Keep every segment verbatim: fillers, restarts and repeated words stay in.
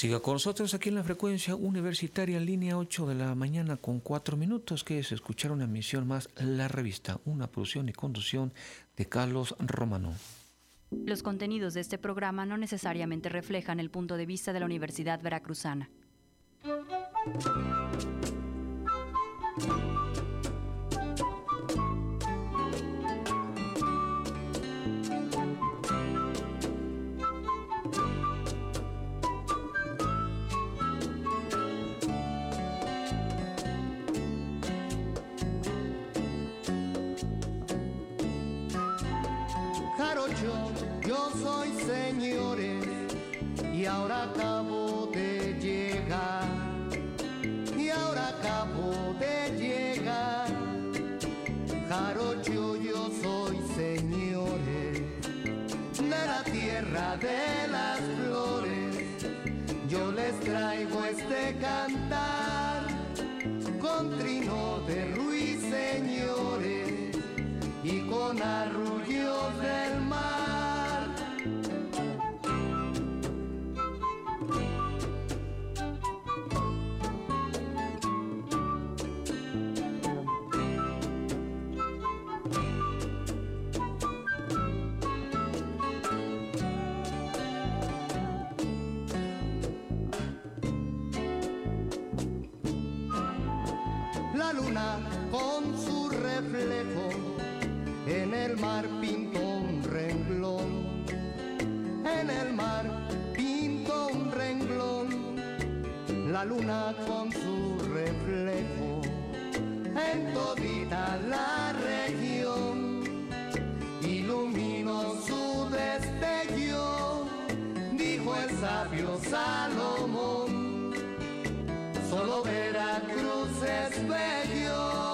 Siga con nosotros aquí en la frecuencia universitaria en línea ocho de la mañana con cuatro minutos, que es escuchar una emisión más, La Revista, una producción y conducción de Carlos Romano. Los contenidos de este programa no necesariamente reflejan el punto de vista de la Universidad Veracruzana. Yo soy, señores, y ahora acabo de llegar, y ahora acabo de llegar. Jarocho, yo soy, señores, de la tierra de las flores. Yo les traigo este cantar con trino de Ruiz, señores, y con arrullos del mar. La luna con su reflejo en el mar pintó un renglón, en el mar pintó un renglón. La luna con su reflejo en todita la región iluminó su destello, dijo el sabio Salomón, solo Veracruz es bello.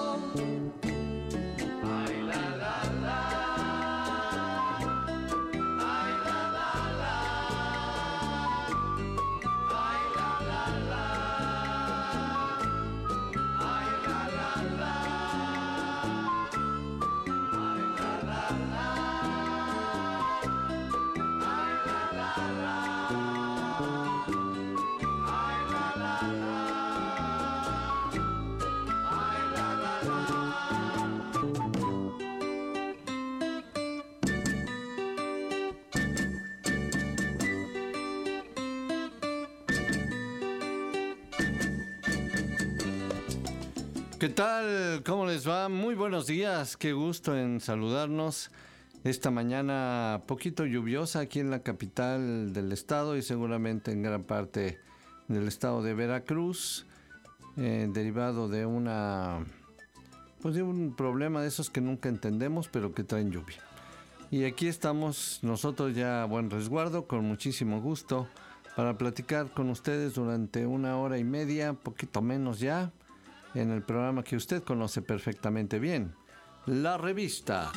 ¿Qué tal? ¿Cómo les va? Muy buenos días, qué gusto en saludarnos esta mañana poquito lluviosa aquí en la capital del estado y seguramente en gran parte del estado de Veracruz, eh, derivado de una, pues de un problema de esos que nunca entendemos pero que traen lluvia. Y aquí estamos nosotros ya a buen resguardo, con muchísimo gusto, para platicar con ustedes durante una hora y media, poquito menos ya, en el programa que usted conoce perfectamente bien, La Revista.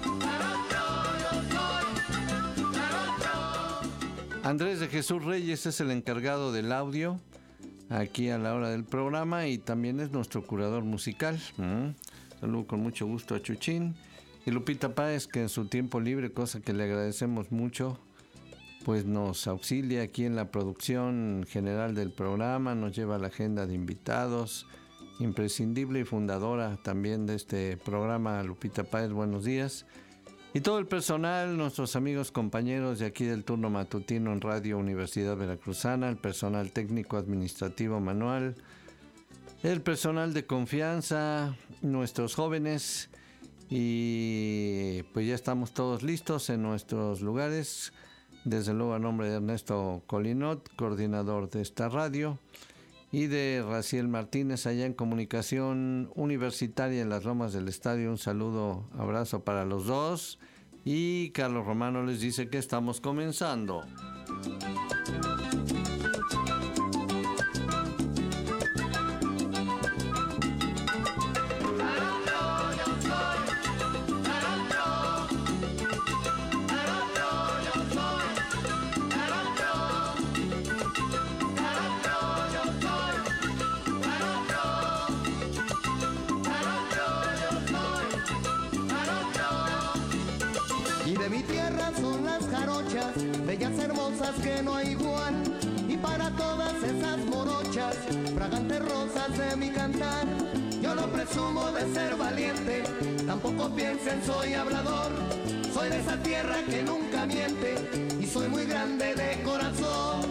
Andrés de Jesús Reyes es el encargado del audio aquí a la hora del programa y también es nuestro curador musical. ¿Mm? Saludo con mucho gusto a Chuchín. Y Lupita Páez, que en su tiempo libre, cosa que le agradecemos mucho, pues nos auxilia aquí en la producción general del programa, nos lleva a la agenda de invitados. Imprescindible y fundadora también de este programa, Lupita Páez, buenos días. Y todo el personal, nuestros amigos compañeros de aquí del turno matutino en Radio Universidad Veracruzana, el personal técnico administrativo manual, el personal de confianza, nuestros jóvenes, y pues ya estamos todos listos en nuestros lugares, desde luego a nombre de Ernesto Colinot, coordinador de esta radio, y de Raciel Martínez allá en Comunicación Universitaria en las Lomas del Estadio. Un saludo, abrazo para los dos. Y Carlos Romano les dice que estamos comenzando. Y de mi tierra lindas son las jarochas, bellas hermosas que no hay igual. Y para todas esas morochas, fragantes rosas de mi cantar, yo no presumo de ser valiente, tampoco piensen soy hablador. Soy de esa tierra que nunca miente y soy muy grande de corazón.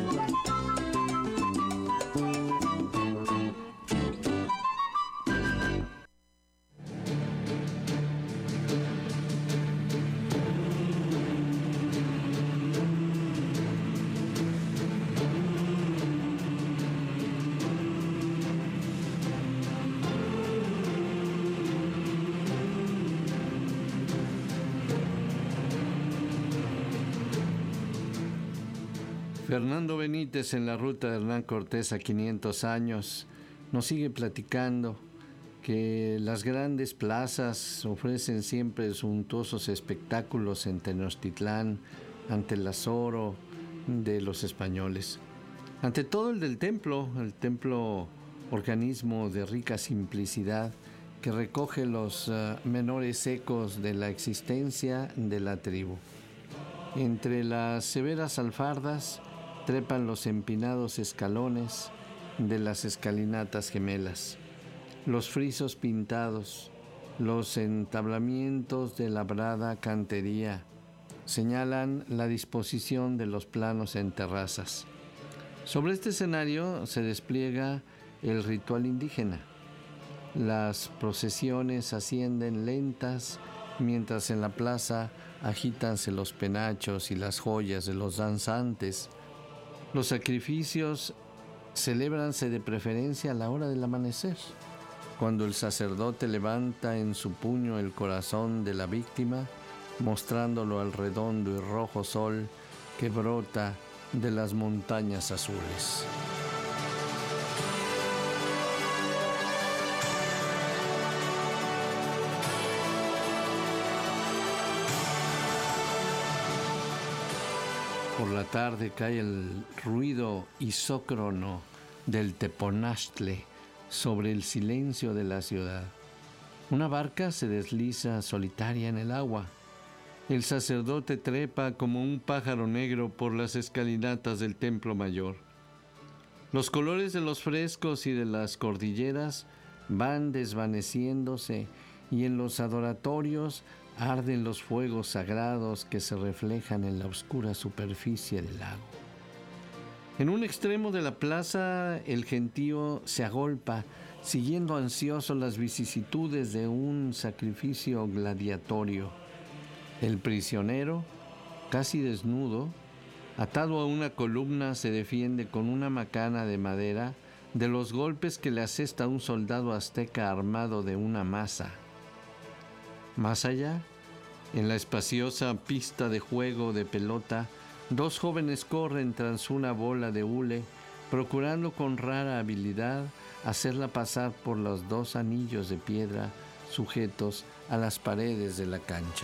Fernando Benítez, en la ruta de Hernán Cortés a quinientos años, nos sigue platicando que las grandes plazas ofrecen siempre suntuosos espectáculos en Tenochtitlán ante el azoro de los españoles. Ante todo el del templo, el templo organismo de rica simplicidad que recoge los uh, menores ecos de la existencia de la tribu. Entre las severas alfardas trepan los empinados escalones de las escalinatas gemelas, los frisos pintados, los entablamientos de labrada cantería, señalan la disposición de los planos en terrazas. Sobre este escenario se despliega el ritual indígena. Las procesiones ascienden lentas, mientras en la plaza agítanse los penachos y las joyas de los danzantes. Los sacrificios celébranse de preferencia a la hora del amanecer, cuando el sacerdote levanta en su puño el corazón de la víctima, mostrándolo al redondo y rojo sol que brota de las montañas azules. Por la tarde cae el ruido isócrono del teponaztle sobre el silencio de la ciudad. Una barca se desliza solitaria en el agua. El sacerdote trepa como un pájaro negro por las escalinatas del templo mayor. Los colores de los frescos y de las cordilleras van desvaneciéndose y en los adoratorios arden los fuegos sagrados que se reflejan en la oscura superficie del lago. En un extremo de la plaza, el gentío se agolpa, siguiendo ansioso las vicisitudes de un sacrificio gladiatorio. El prisionero, casi desnudo, atado a una columna, se defiende con una macana de madera de los golpes que le asesta un soldado azteca armado de una maza. Más allá, en la espaciosa pista de juego de pelota, dos jóvenes corren tras una bola de hule, procurando con rara habilidad hacerla pasar por los dos anillos de piedra sujetos a las paredes de la cancha.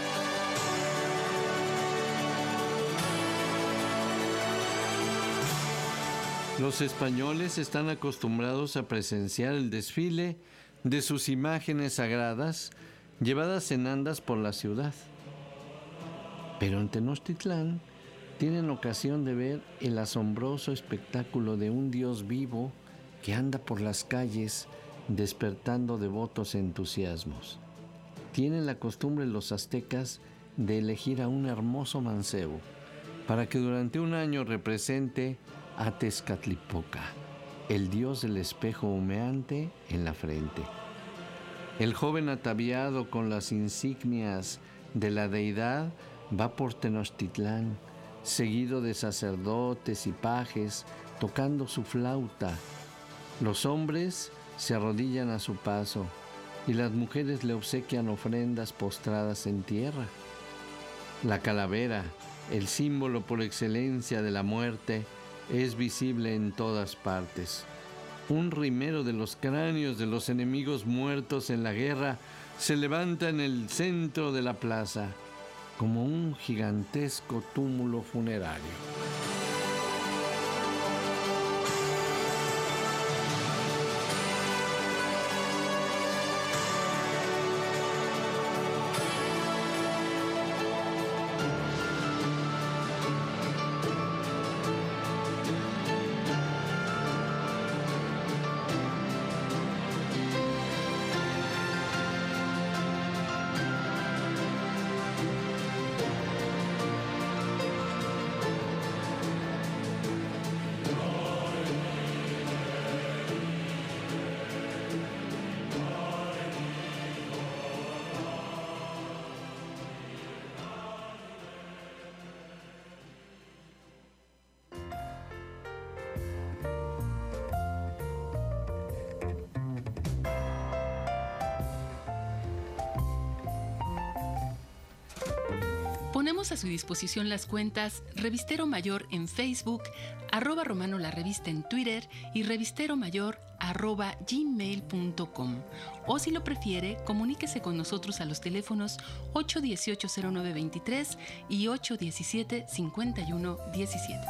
Los españoles están acostumbrados a presenciar el desfile de sus imágenes sagradas llevadas en andas por la ciudad. Pero en Tenochtitlán tienen ocasión de ver el asombroso espectáculo de un Dios vivo que anda por las calles despertando devotos entusiasmos. Tienen la costumbre los aztecas de elegir a un hermoso mancebo para que durante un año represente a Tezcatlipoca, el dios del espejo humeante en la frente. El joven ataviado con las insignias de la deidad va por Tenochtitlán, seguido de sacerdotes y pajes tocando su flauta. Los hombres se arrodillan a su paso y las mujeres le obsequian ofrendas postradas en tierra. La calavera, el símbolo por excelencia de la muerte, es visible en todas partes. Un rimero de los cráneos de los enemigos muertos en la guerra se levanta en el centro de la plaza, como un gigantesco túmulo funerario. Ponemos a su disposición las cuentas Revistero Mayor en Facebook, arroba Romano la Revista en Twitter y Revistero Mayor arroba gmail punto com. O si lo prefiere, comuníquese con nosotros a los teléfonos ocho uno ocho, cero nueve dos tres y ocho uno siete, cinco uno uno siete.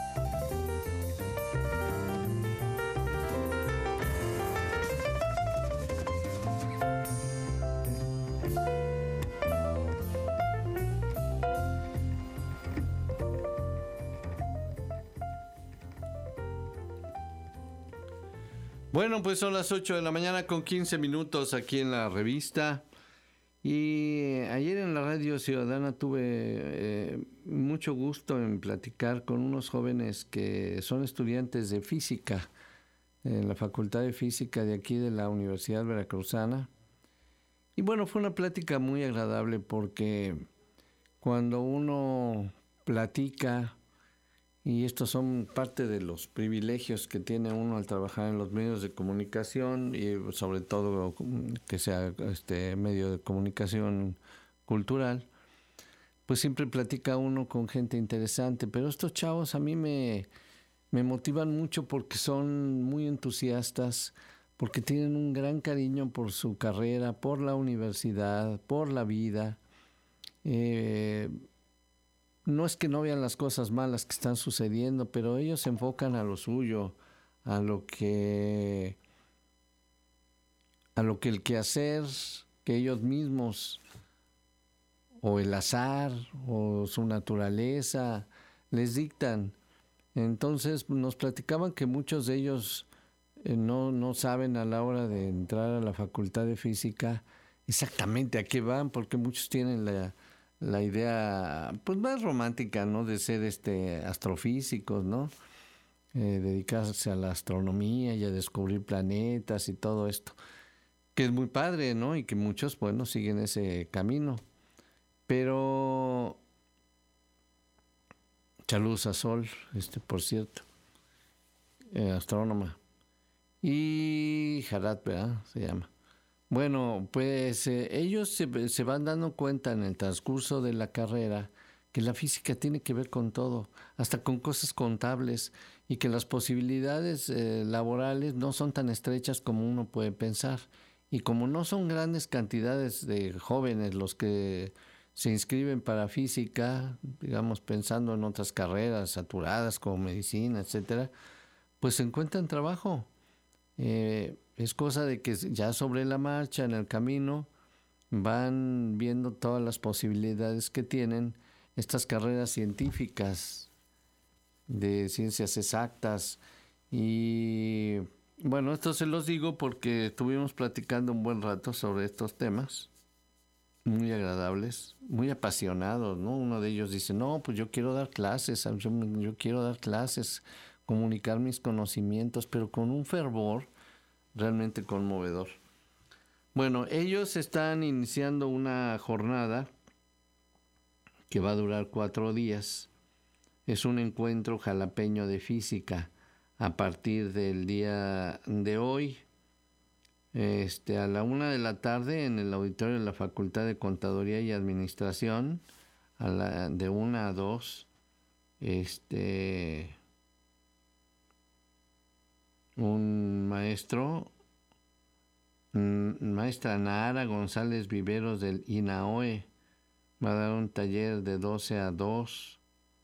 Bueno, pues son las ocho de la mañana con quince minutos aquí en la revista. Y ayer en la Radio Ciudadana tuve eh, mucho gusto en platicar con unos jóvenes que son estudiantes de física en la Facultad de Física de aquí de la Universidad Veracruzana. Y bueno, fue una plática muy agradable porque cuando uno platica, y estos son parte de los privilegios que tiene uno al trabajar en los medios de comunicación y sobre todo que sea este medio de comunicación cultural, pues siempre platica uno con gente interesante. Pero estos chavos a mí me, me motivan mucho porque son muy entusiastas, porque tienen un gran cariño por su carrera, por la universidad, por la vida. Eh, No es que no vean las cosas malas que están sucediendo, pero ellos se enfocan a lo suyo, a lo que, a lo que el quehacer que ellos mismos, o el azar, o su naturaleza, les dictan. Entonces nos platicaban que muchos de ellos eh, no, no saben a la hora de entrar a la Facultad de Física exactamente a qué van, porque muchos tienen la... la idea pues más romántica, ¿no? De ser este astrofísicos, ¿no? Eh, dedicarse a la astronomía y a descubrir planetas y todo esto, que es muy padre, ¿no? Y que muchos, bueno, siguen ese camino. Pero saludos a Sol, este, por cierto, eh, astrónoma. Y Jarat, ¿verdad? Se llama. Bueno, pues eh, ellos se, se van dando cuenta en el transcurso de la carrera que la física tiene que ver con todo, hasta con cosas contables, y que las posibilidades eh, laborales no son tan estrechas como uno puede pensar. Y como no son grandes cantidades de jóvenes los que se inscriben para física, digamos pensando en otras carreras saturadas como medicina, etcétera, pues se encuentran trabajo. Eh, Es cosa de que ya sobre la marcha, en el camino, van viendo todas las posibilidades que tienen estas carreras científicas de ciencias exactas. Y bueno, esto se los digo porque estuvimos platicando un buen rato sobre estos temas, muy agradables, muy apasionados, ¿no? Uno de ellos dice, no, pues yo quiero dar clases, yo, yo quiero dar clases, comunicar mis conocimientos, pero con un fervor realmente conmovedor. Bueno, ellos están iniciando una jornada que va a durar cuatro días. Es un encuentro jalapeño de física a partir del día de hoy, este, a la una de la tarde en el auditorio de la Facultad de Contaduría y Administración, a la, de una a dos, este... un maestro, maestra Nahara González Viveros del I N A O E, va a dar un taller de doce a dos.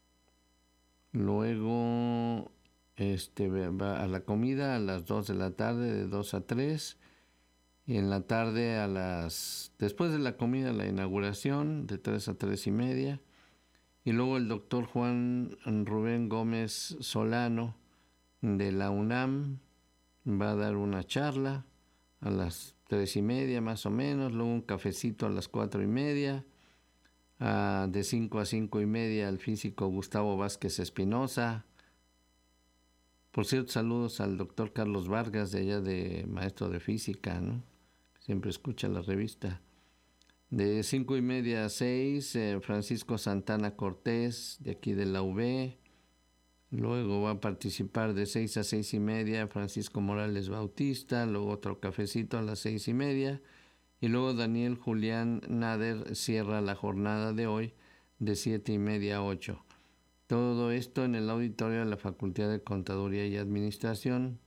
Luego este, va a la comida a las dos de la tarde, de dos a tres. Y en la tarde, a las después de la comida, la inauguración, de tres a tres y media. Y luego el doctor Juan Rubén Gómez Solano, de la UNAM, va a dar una charla a las tres y media más o menos, luego un cafecito a las cuatro y media, uh, de cinco a cinco y media el físico Gustavo Vázquez Espinosa. Por cierto, saludos al doctor Carlos Vargas, de allá de maestro de física, ¿no? Siempre escucha la revista. De cinco y media a seis, eh, Francisco Santana Cortés, de aquí de la U B. Luego va a participar de seis a seis y media Francisco Morales Bautista, luego otro cafecito a las seis y media, y luego Daniel Julián Nader cierra la jornada de hoy de siete y media a ocho. Todo esto en el auditorio de la Facultad de Contaduría y Administración.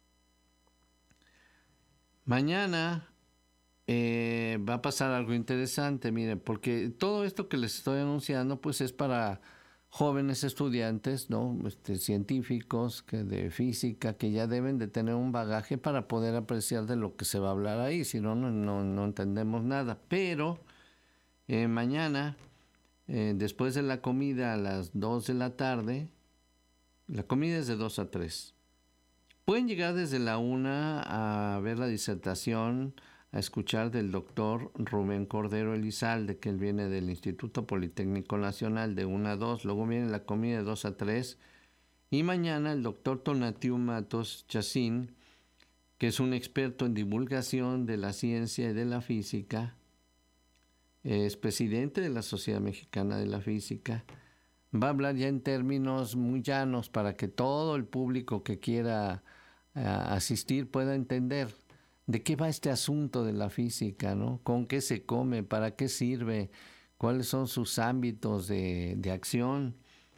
Mañana eh, va a pasar algo interesante, miren, porque todo esto que les estoy anunciando pues es para jóvenes estudiantes, ¿no? Este, científicos que de física, que ya deben de tener un bagaje para poder apreciar de lo que se va a hablar ahí, si no, no, no, no entendemos nada. Pero eh, mañana, eh, después de la comida a las dos de la tarde, la comida es de dos a tres. Pueden llegar desde la una a ver la disertación, a escuchar del doctor Rubén Cordero Elizalde, que él viene del Instituto Politécnico Nacional, de una a dos. Luego viene la comida de dos a tres. Y mañana el doctor Tonatiu Matos Chacín, que es un experto en divulgación de la ciencia y de la física, es presidente de la Sociedad Mexicana de la Física, va a hablar ya en términos muy llanos para que todo el público que quiera uh, asistir pueda entender de qué va este asunto de la física, ¿no? ¿Con qué se come? ¿Para qué sirve? ¿Cuáles son sus ámbitos de, de acción?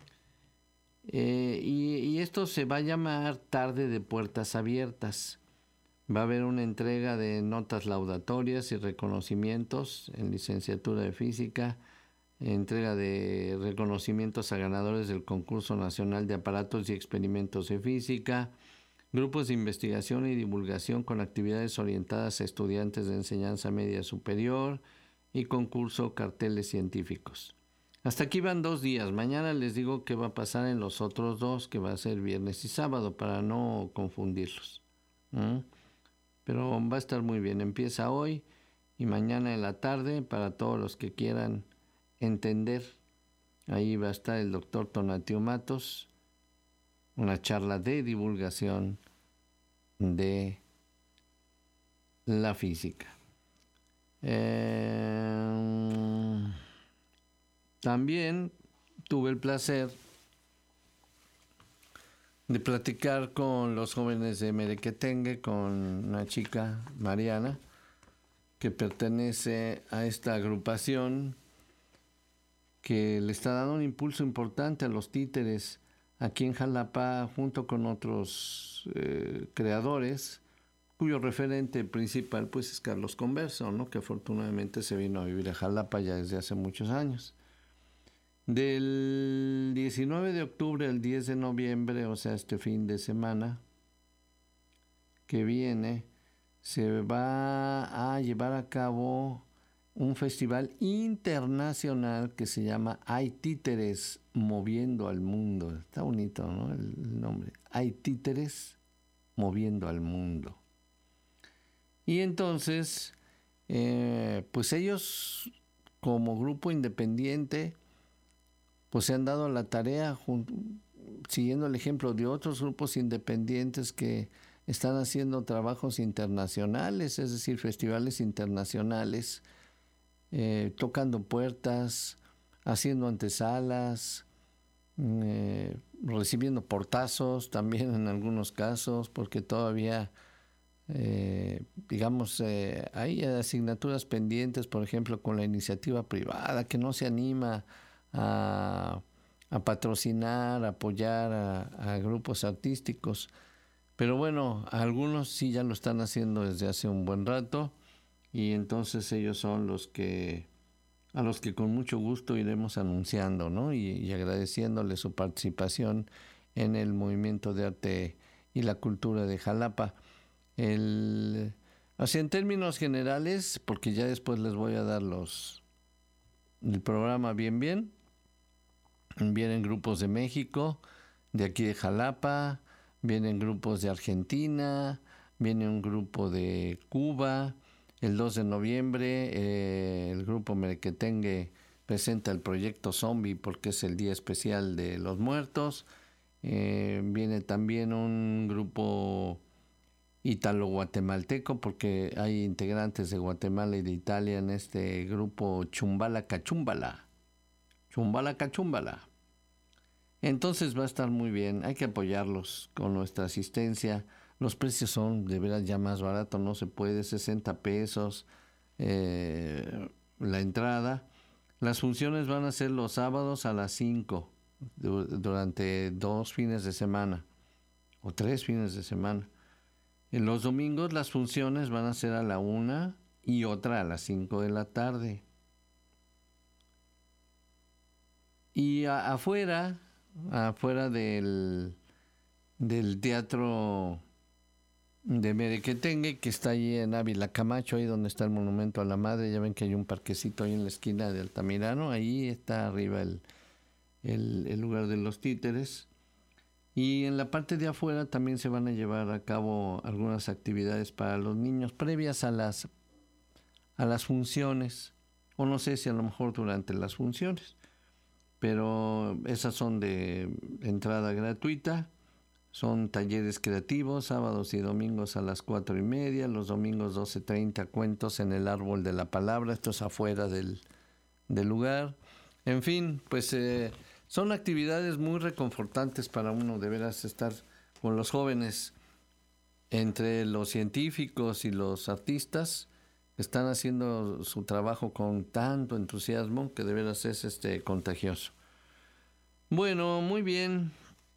Eh, y, y esto se va a llamar Tarde de Puertas Abiertas. Va a haber una entrega de notas laudatorias y reconocimientos en licenciatura de física, entrega de reconocimientos a ganadores del Concurso Nacional de Aparatos y Experimentos de Física, grupos de investigación y divulgación con actividades orientadas a estudiantes de enseñanza media superior y concurso carteles científicos. Hasta aquí van dos días. Mañana les digo qué va a pasar en los otros dos, que va a ser viernes y sábado, para no confundirlos. ¿Mm? Pero va a estar muy bien. Empieza hoy y mañana en la tarde para todos los que quieran entender. Ahí va a estar el doctor Tonatiu Matos, una charla de divulgación de la física. Eh, también tuve el placer de platicar con los jóvenes de Merequetengue, con una chica, Mariana, que pertenece a esta agrupación que le está dando un impulso importante a los títeres aquí en Jalapa, junto con otros eh, creadores, cuyo referente principal pues es Carlos Converso, ¿no? Que afortunadamente se vino a vivir a Jalapa ya desde hace muchos años. Del diecinueve de octubre al diez de noviembre, o sea, este fin de semana que viene, se va a llevar a cabo un festival internacional que se llama Hay Títeres Moviendo al Mundo. Está bonito, ¿no? El, el nombre. Hay Títeres Moviendo al Mundo. Y entonces, eh, pues ellos, como grupo independiente, pues se han dado la tarea, junto, siguiendo el ejemplo de otros grupos independientes que están haciendo trabajos internacionales, es decir, festivales internacionales, Eh, tocando puertas, haciendo antesalas, eh, recibiendo portazos también en algunos casos, porque todavía, eh, digamos, eh, hay asignaturas pendientes, por ejemplo, con la iniciativa privada, que no se anima a, a patrocinar, a apoyar a, a grupos artísticos. Pero bueno, algunos sí ya lo están haciendo desde hace un buen rato. Y entonces ellos son los que, a los que con mucho gusto iremos anunciando, ¿no? Y, y agradeciéndoles su participación en el movimiento de arte y la cultura de Jalapa. El, así en términos generales, porque ya después les voy a dar los, el programa bien bien. Vienen grupos de México, de aquí de Jalapa, vienen grupos de Argentina, viene un grupo de Cuba. El dos de noviembre, eh, el grupo Merequetengue presenta el proyecto Zombie porque es el Día Especial de los Muertos. Eh, viene también un grupo ítalo-guatemalteco porque hay integrantes de Guatemala y de Italia en este grupo Chumbala Cachumbala. Chumbala Cachumbala. Entonces va a estar muy bien, hay que apoyarlos con nuestra asistencia. Los precios son de veras ya más baratos, no se puede, sesenta pesos eh, la entrada. Las funciones van a ser los sábados a las cinco, du- durante dos fines de semana, o tres fines de semana. En los domingos las funciones van a ser a la una y otra a las cinco de la tarde. Y a- afuera, afuera del, del teatro de Merequetengue, que está ahí en Ávila Camacho, ahí donde está el Monumento a la Madre, ya ven que hay un parquecito ahí en la esquina de Altamirano, ahí está arriba el, el, el lugar de los títeres. Y en la parte de afuera también se van a llevar a cabo algunas actividades para los niños previas a las, a las funciones, o no sé si a lo mejor durante las funciones, pero esas son de entrada gratuita. Son talleres creativos, sábados y domingos a las cuatro y media, los domingos doce treinta, cuentos en el árbol de la palabra, esto es afuera del, del lugar. En fin, pues eh, son actividades muy reconfortantes para uno, de veras, estar con los jóvenes, entre los científicos y los artistas, están haciendo su trabajo con tanto entusiasmo que de veras es este contagioso. Bueno, muy bien.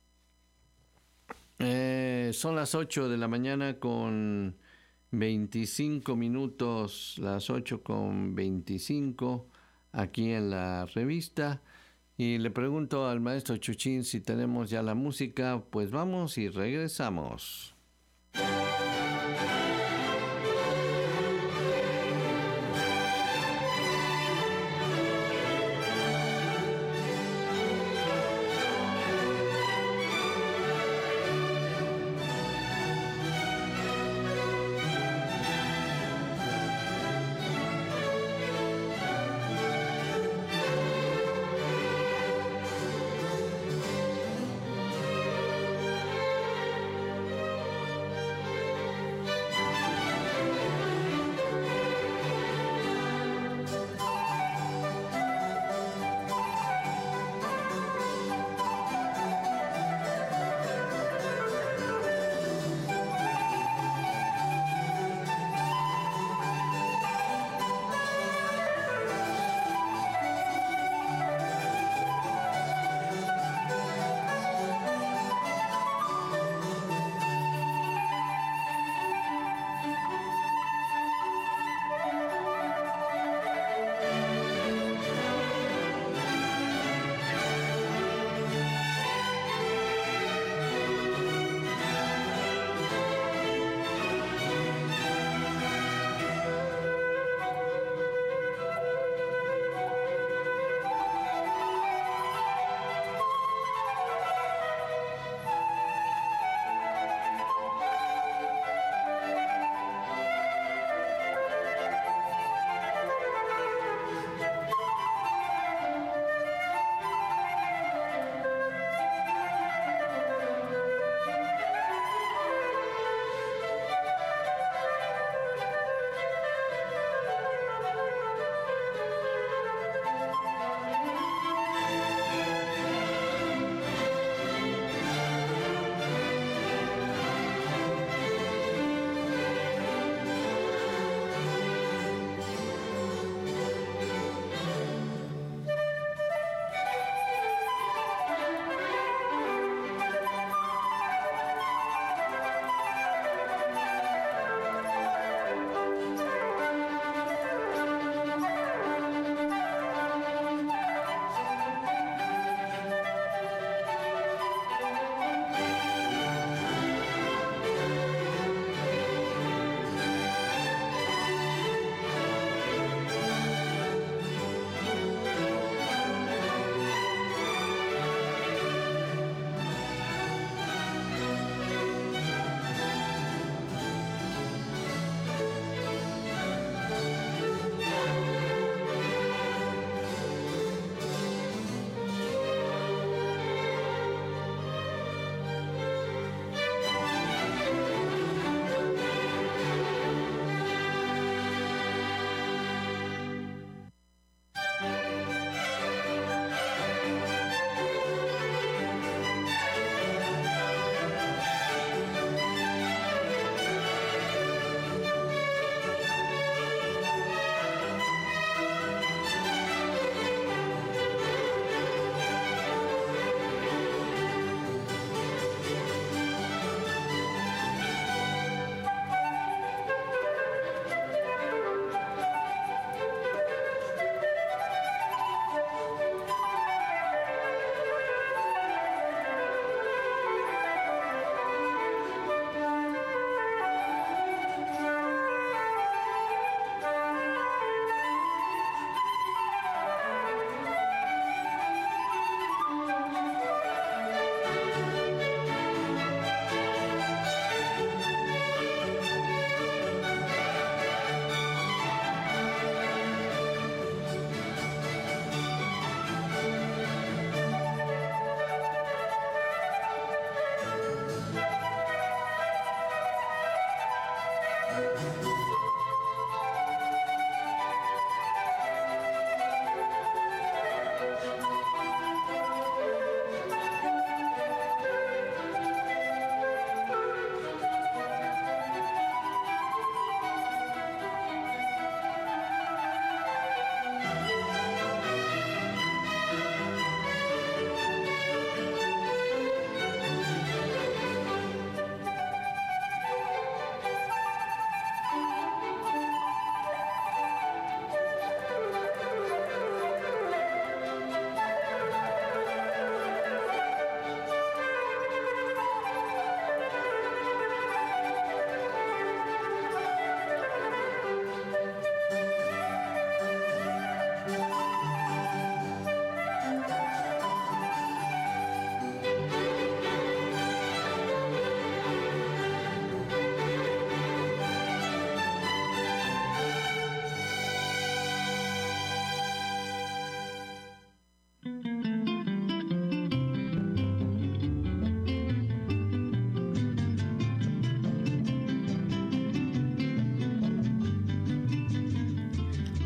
Eh, son las ocho de la mañana con veinticinco minutos, las ocho con veinticinco aquí en la revista. Y le pregunto al maestro Chuchín si tenemos ya la música. Pues vamos y regresamos.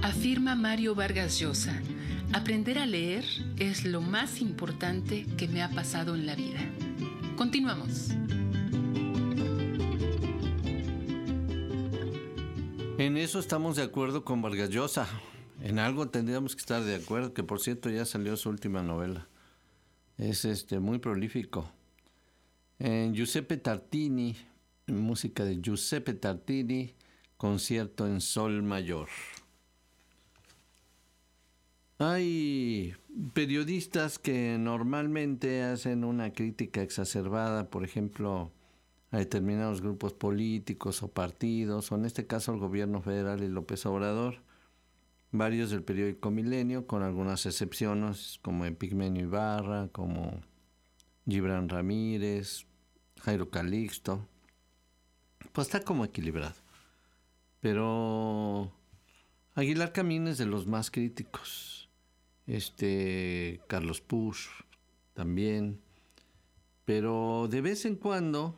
Afirma Mario Vargas Llosa, aprender a leer es lo más importante que me ha pasado en la vida. Continuamos. En eso estamos de acuerdo con Vargas Llosa. En algo tendríamos que estar de acuerdo, que por cierto ya salió su última novela. Es este muy prolífico. En Giuseppe Tartini, música de Giuseppe Tartini, concierto en sol mayor. Hay periodistas que normalmente hacen una crítica exacerbada, por ejemplo, a determinados grupos políticos o partidos, o en este caso al gobierno federal y López Obrador. Varios del periódico Milenio, con algunas excepciones, como Epigmenio Ibarra, como Gibran Ramírez, Jairo Calixto. Pues está como equilibrado. Pero Aguilar Camín es de los más críticos. Este, Carlos Push también. Pero de vez en cuando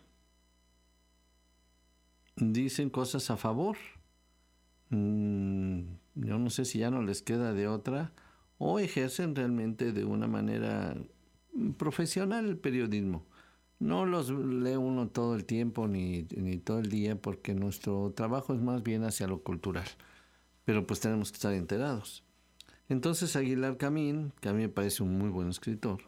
dicen cosas a favor. Mm, yo no sé si ya no les queda de otra, o ejercen realmente de una manera profesional el periodismo. No los lee uno todo el tiempo ni, ni todo el día, porque nuestro trabajo es más bien hacia lo cultural. Pero pues tenemos que estar enterados. Entonces Aguilar Camín, que a mí me parece un muy buen escritor,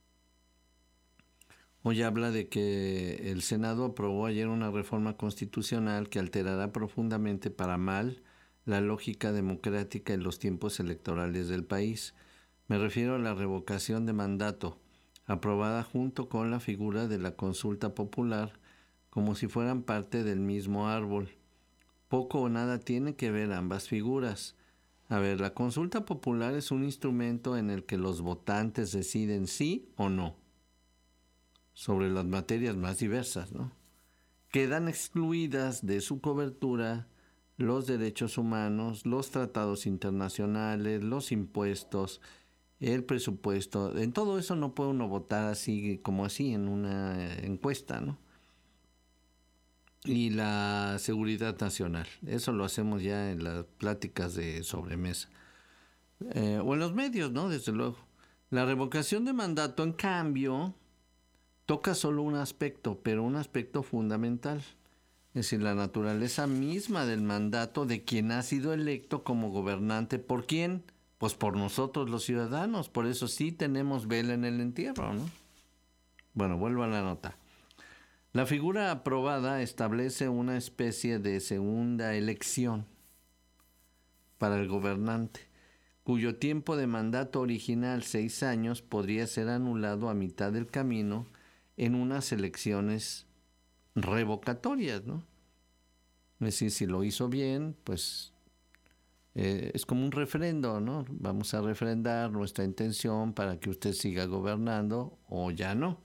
hoy habla de que el Senado aprobó ayer una reforma constitucional que alterará profundamente para mal la lógica democrática en los tiempos electorales del país. Me refiero a la revocación de mandato, aprobada junto con la figura de la consulta popular, como si fueran parte del mismo árbol. Poco o nada tienen que ver ambas figuras. A ver, la consulta popular es un instrumento en el que los votantes deciden sí o no sobre las materias más diversas, ¿no? Quedan excluidas de su cobertura los derechos humanos, los tratados internacionales, los impuestos, el presupuesto. En todo eso no puede uno votar así como así en una encuesta, ¿no? Y la seguridad nacional. Eso lo hacemos ya en las pláticas de sobremesa. Eh, o en los medios, ¿no? Desde luego. La revocación de mandato, en cambio, toca solo un aspecto, pero un aspecto fundamental. Es decir, la naturaleza misma del mandato de quien ha sido electo como gobernante. ¿Por quién? Pues por nosotros los ciudadanos. Por eso sí tenemos vela en el entierro, ¿no? Bueno, vuelvo a la nota. La figura aprobada establece una especie de segunda elección para el gobernante, cuyo tiempo de mandato original, seis años, podría ser anulado a mitad del camino en unas elecciones revocatorias, ¿no? Es decir, si lo hizo bien, pues eh, es como un referendo, ¿no? Vamos a refrendar nuestra intención para que usted siga gobernando o ya no.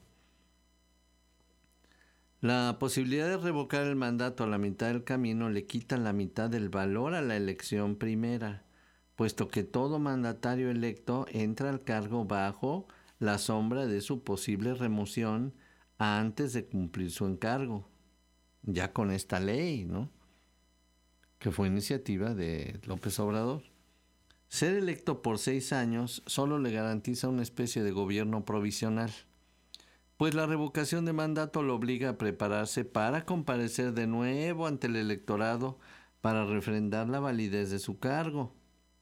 La posibilidad de revocar el mandato a la mitad del camino le quita la mitad del valor a la elección primera, puesto que todo mandatario electo entra al cargo bajo la sombra de su posible remoción antes de cumplir su encargo, ya con esta ley, ¿no? Que fue iniciativa de López Obrador. Ser electo por seis años solo le garantiza una especie de gobierno provisional, pues la revocación de mandato lo obliga a prepararse para comparecer de nuevo ante el electorado para refrendar la validez de su cargo.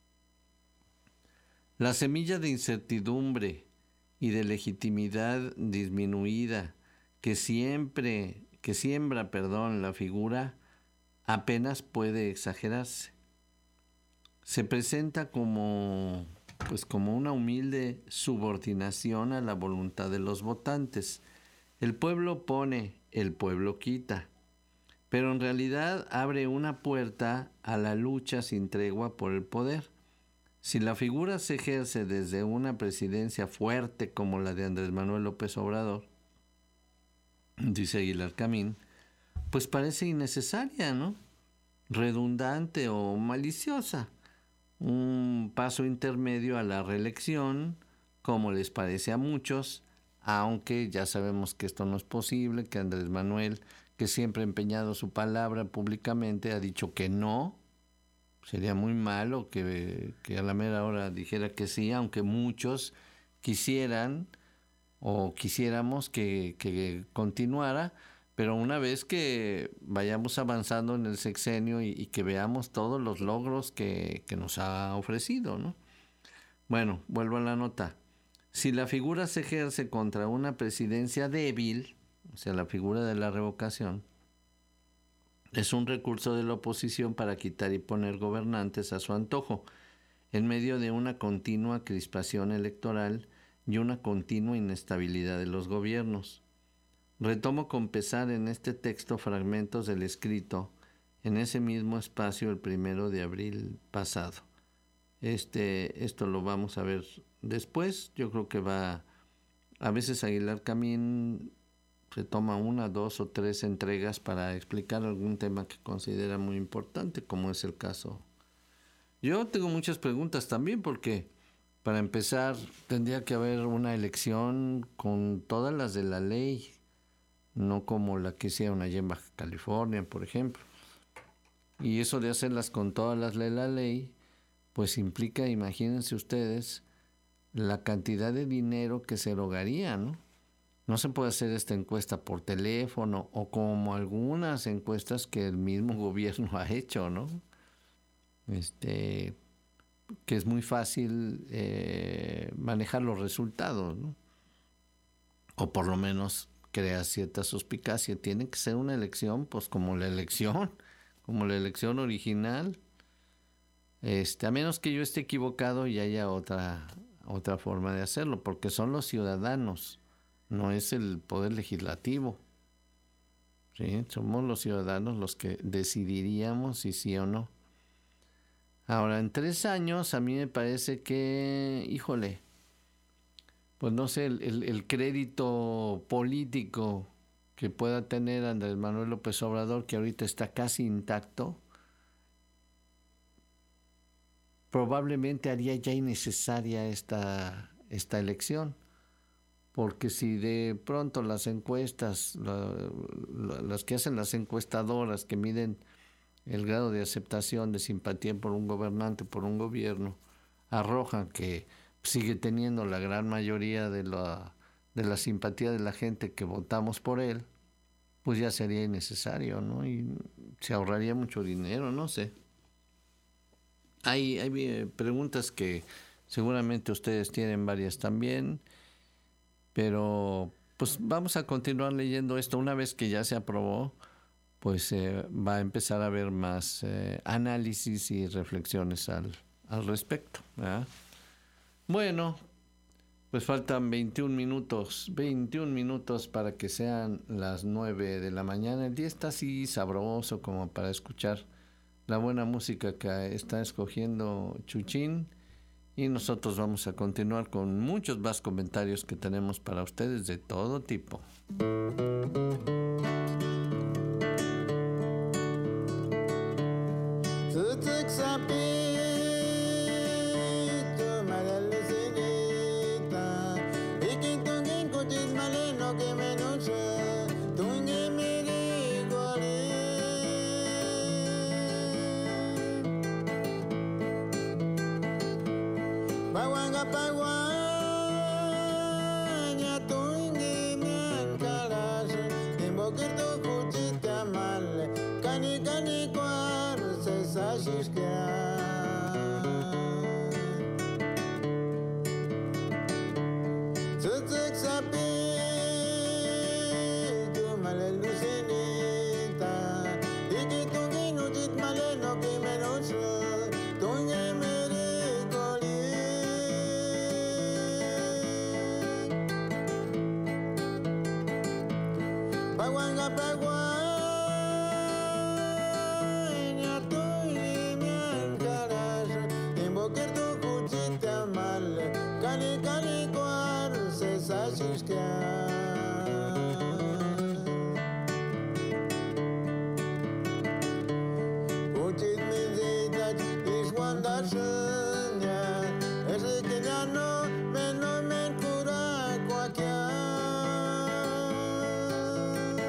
La semilla de incertidumbre y de legitimidad disminuida que siempre, que siembra, perdón, la figura apenas puede exagerarse. Se presenta como pues como una humilde subordinación a la voluntad de los votantes. El pueblo pone, el pueblo quita. Pero en realidad abre una puerta a la lucha sin tregua por el poder. Si la figura se ejerce desde una presidencia fuerte como la de Andrés Manuel López Obrador, dice Aguilar Camín, pues parece innecesaria, ¿no? Redundante o maliciosa. Un paso intermedio a la reelección, como les parece a muchos, aunque ya sabemos que esto no es posible, que Andrés Manuel, que siempre ha empeñado su palabra públicamente, ha dicho que no, sería muy malo que, que a la mera hora dijera que sí, aunque muchos quisieran o quisiéramos que, que continuara, pero una vez que vayamos avanzando en el sexenio y, y que veamos todos los logros que, que nos ha ofrecido, ¿no? Bueno, vuelvo a la nota. Si la figura se ejerce contra una presidencia débil, o sea, la figura de la revocación, es un recurso de la oposición para quitar y poner gobernantes a su antojo, en medio de una continua crispación electoral y una continua inestabilidad de los gobiernos. Retomo con pesar en este texto fragmentos del escrito en ese mismo espacio el primero de abril pasado. Este, esto lo vamos a ver después. Yo creo que va, a veces Aguilar Camín se toma una, dos o tres entregas para explicar algún tema que considera muy importante, como es el caso. Yo tengo muchas preguntas también, porque para empezar tendría que haber una elección con todas las de la ley, no como la que hicieron allá en Baja California, por ejemplo. Y eso de hacerlas con todas las de la ley, pues implica, imagínense ustedes, la cantidad de dinero que se erogaría, ¿no? No se puede hacer esta encuesta por teléfono o como algunas encuestas que el mismo gobierno ha hecho, ¿no? Este, que es muy fácil eh, manejar los resultados, ¿no? O por lo menos crea cierta suspicacia. Tiene que ser una elección, pues como la elección, como la elección original. Este, a menos que yo esté equivocado y haya otra, otra forma de hacerlo, porque son los ciudadanos, no es el poder legislativo. ¿Sí? Somos los ciudadanos los que decidiríamos si sí o no. Ahora, en tres años a mí me parece que, híjole, pues no sé, el, el, el crédito político que pueda tener Andrés Manuel López Obrador, que ahorita está casi intacto, probablemente haría ya innecesaria esta, esta elección. Porque si de pronto las encuestas, la, la, las que hacen las encuestadoras, que miden el grado de aceptación, de simpatía por un gobernante, por un gobierno, arrojan que sigue teniendo la gran mayoría de la, de la simpatía de la gente que votamos por él, pues ya sería innecesario, ¿no? Y se ahorraría mucho dinero, no sé. Hay, hay preguntas que seguramente ustedes tienen varias también, pero pues vamos a continuar leyendo esto. Una vez que ya se aprobó, pues eh, va a empezar a haber más eh, análisis y reflexiones al, al respecto, ¿verdad? Bueno, pues faltan veintiún minutos, veintiún minutos para que sean las nueve de la mañana. El día está así sabroso como para escuchar la buena música que está escogiendo Chuchín. Y nosotros vamos a continuar con muchos más comentarios que tenemos para ustedes de todo tipo.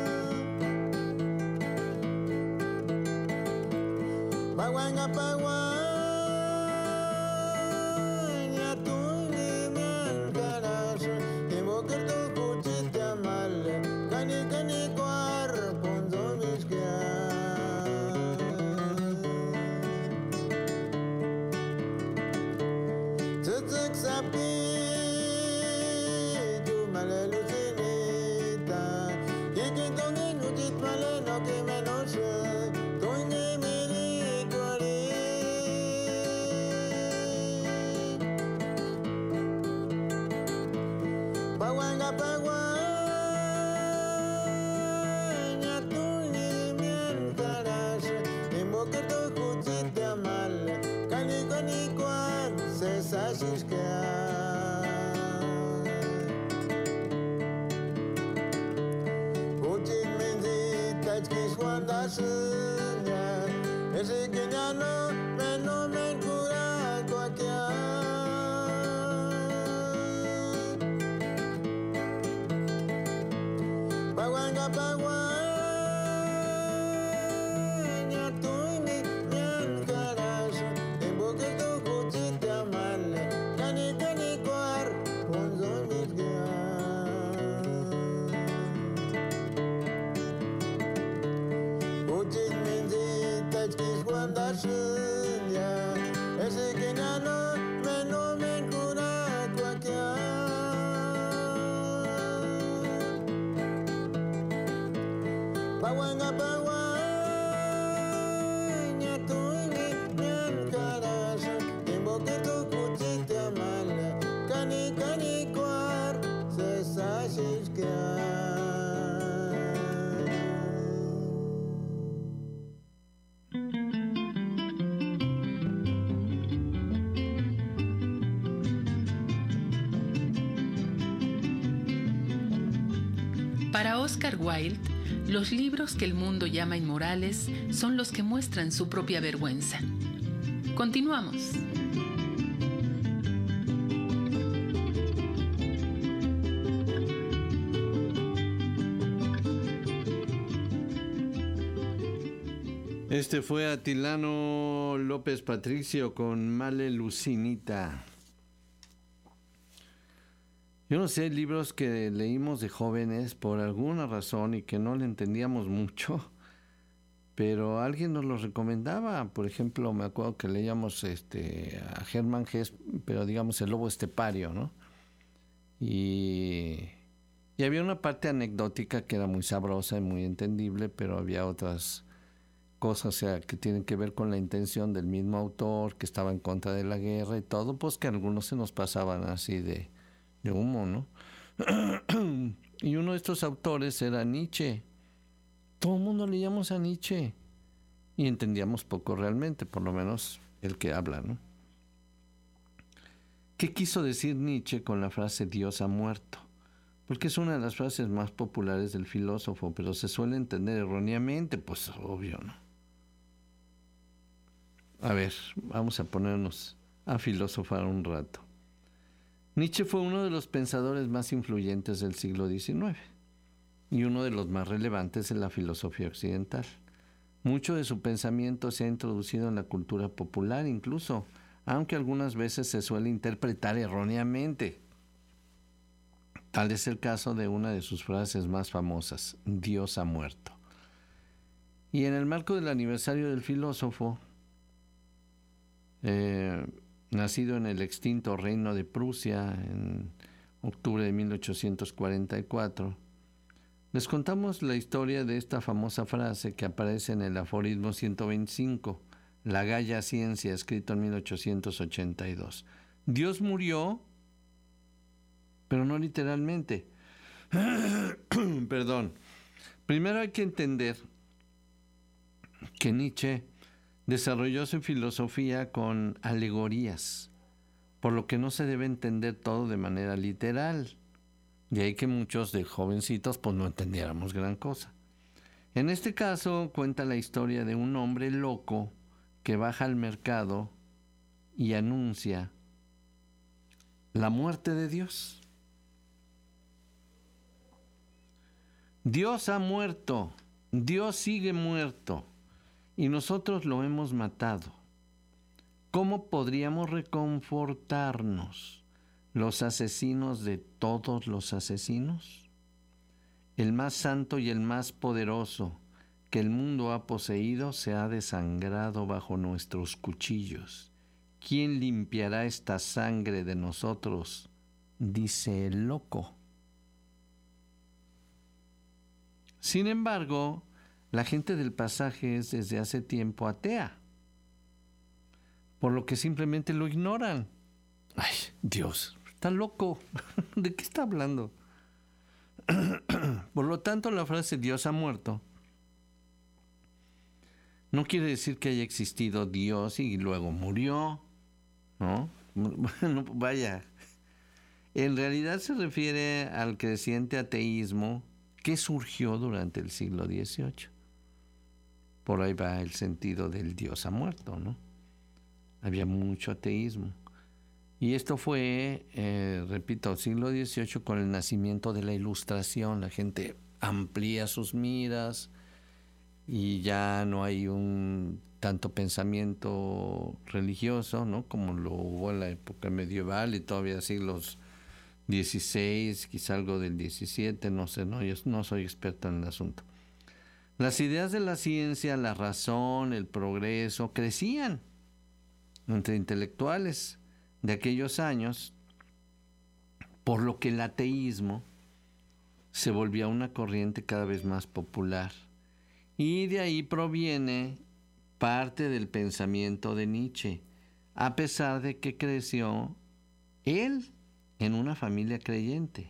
Pagua Para Oscar Wilde, los libros que el mundo llama inmorales son los que muestran su propia vergüenza. Continuamos. Este fue Atilano López Patricio con Male Lucinita. Yo no sé, libros que leímos de jóvenes por alguna razón y que no le entendíamos mucho, pero alguien nos los recomendaba. Por ejemplo, me acuerdo que leíamos este, a Germán Gess, pero digamos El Lobo Estepario, ¿no? Y, y había una parte anecdótica que era muy sabrosa y muy entendible, pero había otras cosas, o sea, que tienen que ver con la intención del mismo autor, que estaba en contra de la guerra y todo, pues que algunos se nos pasaban así de... de humo, ¿no? Y uno de estos autores era Nietzsche. Todo el mundo leíamos a Nietzsche y entendíamos poco realmente, por lo menos el que habla, ¿no? ¿Qué quiso decir Nietzsche con la frase Dios ha muerto? Porque es una de las frases más populares del filósofo, pero se suele entender erróneamente, pues obvio, ¿no? A ver, vamos a ponernos a filosofar un rato. Nietzsche fue uno de los pensadores más influyentes del siglo diecinueve y uno de los más relevantes en la filosofía occidental. Mucho de su pensamiento se ha introducido en la cultura popular incluso, aunque algunas veces se suele interpretar erróneamente. Tal es el caso de una de sus frases más famosas, Dios ha muerto. Y en el marco del aniversario del filósofo, eh, nacido en el extinto Reino de Prusia en octubre de mil ochocientos cuarenta y cuatro, les contamos la historia de esta famosa frase que aparece en el aforismo ciento veinticinco, La Gaya Ciencia, escrito en mil ochocientos ochenta y dos. Dios murió, pero no literalmente. Perdón. Primero hay que entender que Nietzsche desarrolló su filosofía con alegorías, por lo que no se debe entender todo de manera literal. De ahí que muchos de jovencitos pues no entendiéramos gran cosa. En este caso cuenta la historia de un hombre loco que baja al mercado y anuncia la muerte de Dios. Dios ha muerto, Dios sigue muerto. Y nosotros lo hemos matado. ¿Cómo podríamos reconfortarnos, los asesinos de todos los asesinos? El más santo y el más poderoso que el mundo ha poseído se ha desangrado bajo nuestros cuchillos. ¿Quién limpiará esta sangre de nosotros? Dice el loco. Sin embargo, la gente del pasaje es desde hace tiempo atea, por lo que simplemente lo ignoran. Ay, Dios, está loco. ¿De qué está hablando? Por lo tanto, la frase Dios ha muerto no quiere decir que haya existido Dios y luego murió, ¿no? Bueno, vaya. En realidad se refiere al creciente ateísmo que surgió durante el siglo dieciocho. Por ahí va el sentido del Dios ha muerto, ¿no? Había mucho ateísmo. Y esto fue, eh, repito, siglo dieciocho con el nacimiento de la Ilustración. La gente amplía sus miras y ya no hay un tanto pensamiento religioso, ¿no? Como lo hubo en la época medieval y todavía siglos dieciséis, quizá algo del diecisiete, no sé, no, yo no soy experto en el asunto. Las ideas de la ciencia, la razón, el progreso, crecían entre intelectuales de aquellos años, por lo que el ateísmo se volvía una corriente cada vez más popular. Y de ahí proviene parte del pensamiento de Nietzsche, a pesar de que creció él en una familia creyente.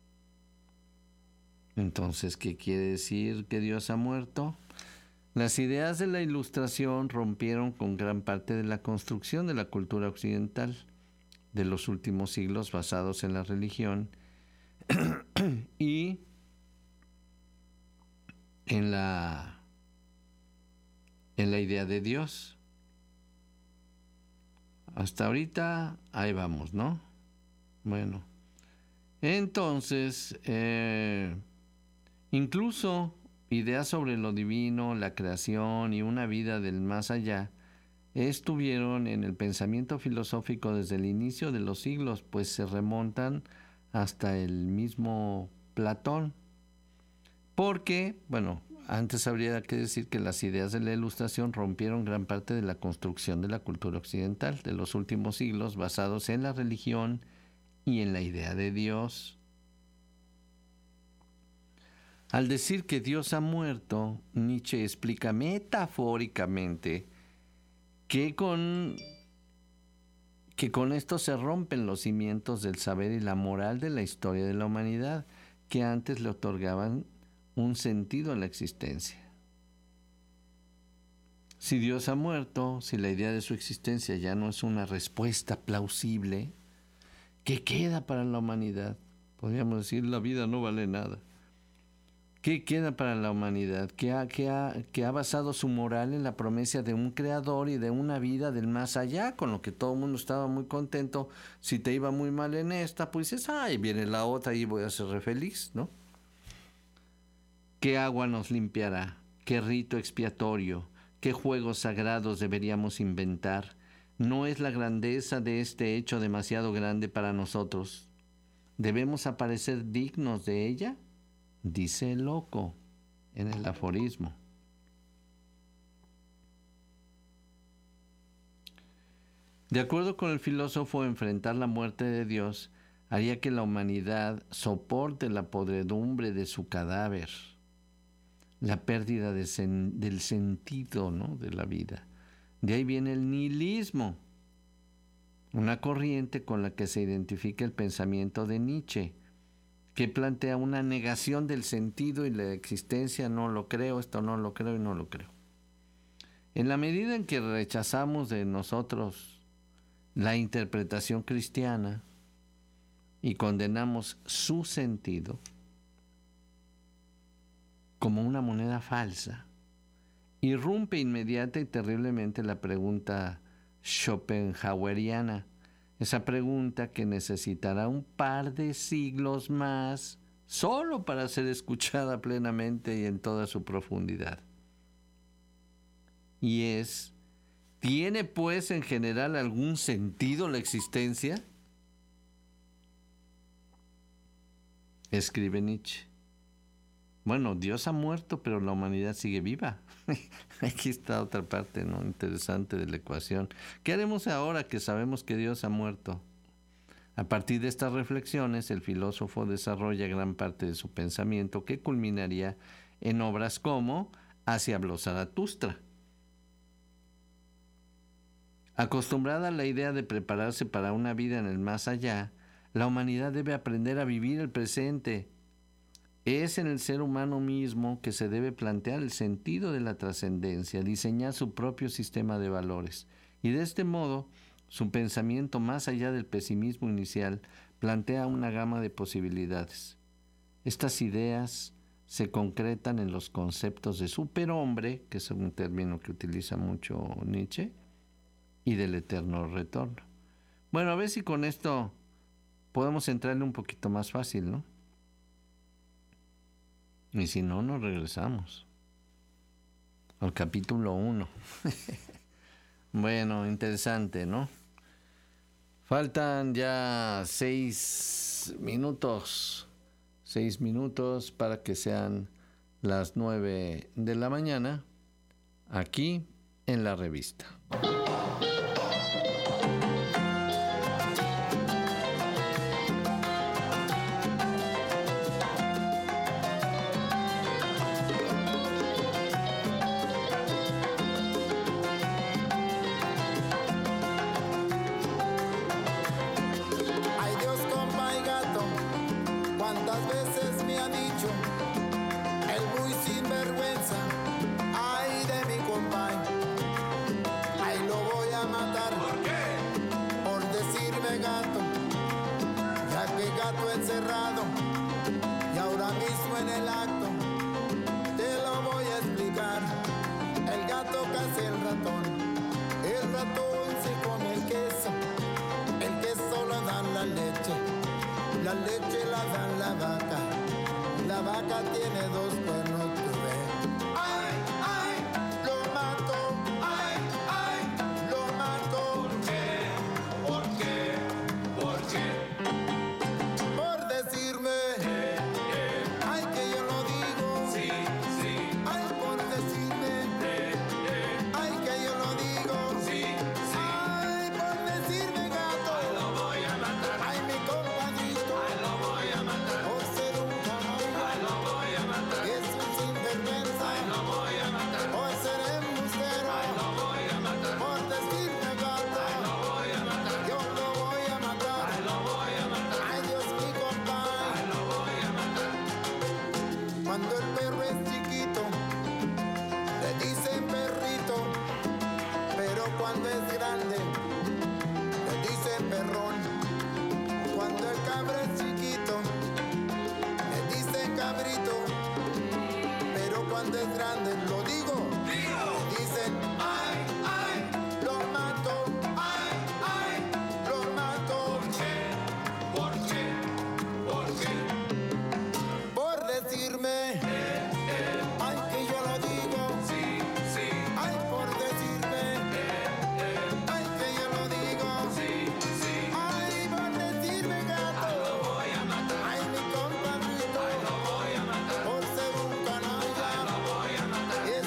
Entonces, ¿qué quiere decir que Dios ha muerto? Las ideas de la Ilustración rompieron con gran parte de la construcción de la cultura occidental de los últimos siglos basados en la religión y en la, en la idea de Dios. Hasta ahorita, ahí vamos, ¿no? Bueno, entonces, eh, incluso ideas sobre lo divino, la creación y una vida del más allá estuvieron en el pensamiento filosófico desde el inicio de los siglos, pues se remontan hasta el mismo Platón. Porque, bueno, antes habría que decir que las ideas de la Ilustración rompieron gran parte de la construcción de la cultura occidental de los últimos siglos, basados en la religión y en la idea de Dios. Al decir que Dios ha muerto, Nietzsche explica metafóricamente que con, que con esto se rompen los cimientos del saber y la moral de la historia de la humanidad, que antes le otorgaban un sentido a la existencia. Si Dios ha muerto, si la idea de su existencia ya no es una respuesta plausible, ¿qué queda para la humanidad? Podríamos decir, la vida no vale nada. ¿Qué queda para la humanidad? Que ha, que, ha, que ha basado su moral en la promesa de un creador y de una vida del más allá, con lo que todo el mundo estaba muy contento. Si te iba muy mal en esta, pues dices, ay, viene la otra y voy a ser re feliz, ¿no? ¿Qué agua nos limpiará? ¿Qué rito expiatorio? ¿Qué juegos sagrados deberíamos inventar? ¿No es la grandeza de este hecho demasiado grande para nosotros? ¿Debemos aparecer dignos de ella? Dice el loco en el aforismo. De acuerdo con el filósofo, enfrentar la muerte de Dios haría que la humanidad soporte la podredumbre de su cadáver, la pérdida de sen- del sentido, ¿no?, de la vida. De ahí viene el nihilismo, una corriente con la que se identifica el pensamiento de Nietzsche, que plantea una negación del sentido y la existencia. No lo creo, esto no lo creo y no lo creo. En la medida en que rechazamos de nosotros la interpretación cristiana y condenamos su sentido como una moneda falsa, irrumpe inmediata y terriblemente la pregunta schopenhaueriana. Esa pregunta que necesitará un par de siglos más solo para ser escuchada plenamente y en toda su profundidad. Y es, ¿tiene pues en general algún sentido la existencia? Escribe Nietzsche. Bueno, Dios ha muerto, pero la humanidad sigue viva. Aquí está otra parte, ¿no?, interesante de la ecuación. ¿Qué haremos ahora que sabemos que Dios ha muerto? A partir de estas reflexiones, el filósofo desarrolla gran parte de su pensamiento, que culminaría en obras como Hacia habló Zaratustra. Acostumbrada a la idea de prepararse para una vida en el más allá, la humanidad debe aprender a vivir el presente. Es en el ser humano mismo que se debe plantear el sentido de la trascendencia, diseñar su propio sistema de valores. Y de este modo, su pensamiento, más allá del pesimismo inicial, plantea una gama de posibilidades. Estas ideas se concretan en los conceptos de superhombre, que es un término que utiliza mucho Nietzsche, y del eterno retorno. Bueno, a ver si con esto podemos entrarle un poquito más fácil, ¿no? Y si no, nos regresamos al capítulo uno. Bueno, interesante, ¿no? Faltan ya seis minutos. Seis minutos para que sean las nueve de la mañana, aquí en la revista. Encerrado y ahora mismo en el acto te lo voy a explicar. El gato caza el ratón, el ratón se come el queso, el queso lo dan la leche, la leche la dan la vaca, la vaca tiene dos cuernos, tú ves. ¡Ay, ay! Lo mato, ¡ay, ay! Lo mato. ¿Por qué? ¿Por qué? ¿Por qué? Decirme, eh, eh, ay, que yo lo digo, sí, sí, ay, por decirme, eh, eh, ay, que yo lo digo, sí, sí, ay, por decirme gato, ay, lo voy a matar, ay, mi compadrito, ay, lo voy a matar, por ser un canalla, ay, lo voy a matar, es un sinvergüenza, ay, lo voy a matar, por ser embustero, ay, lo voy a matar, por decirme gato, ay, lo voy a matar, yo lo voy a matar, ay, lo voy a matar, ay, Dios mío. Cuando el perro es chiquito, le dicen perrito, pero cuando es grande, le dicen perrón. Cuando el cabro es chiquito, le dicen cabrito, pero cuando es grande, lo digo, le dicen, ay, ay, lo mato, ay, ay, lo mato. ¿Por qué? ¿Por qué? ¿Por qué? Por decirme, eh, eh, ay, que yo lo digo, sí, sí, ay, por decirme, eh, eh, ay, que yo lo digo, sí, sí, ay, por decirme gato, ay, lo voy a matar, ay, mi compadrito, ay, lo voy a matar, por ser un canalla, ay, lo voy a matar, es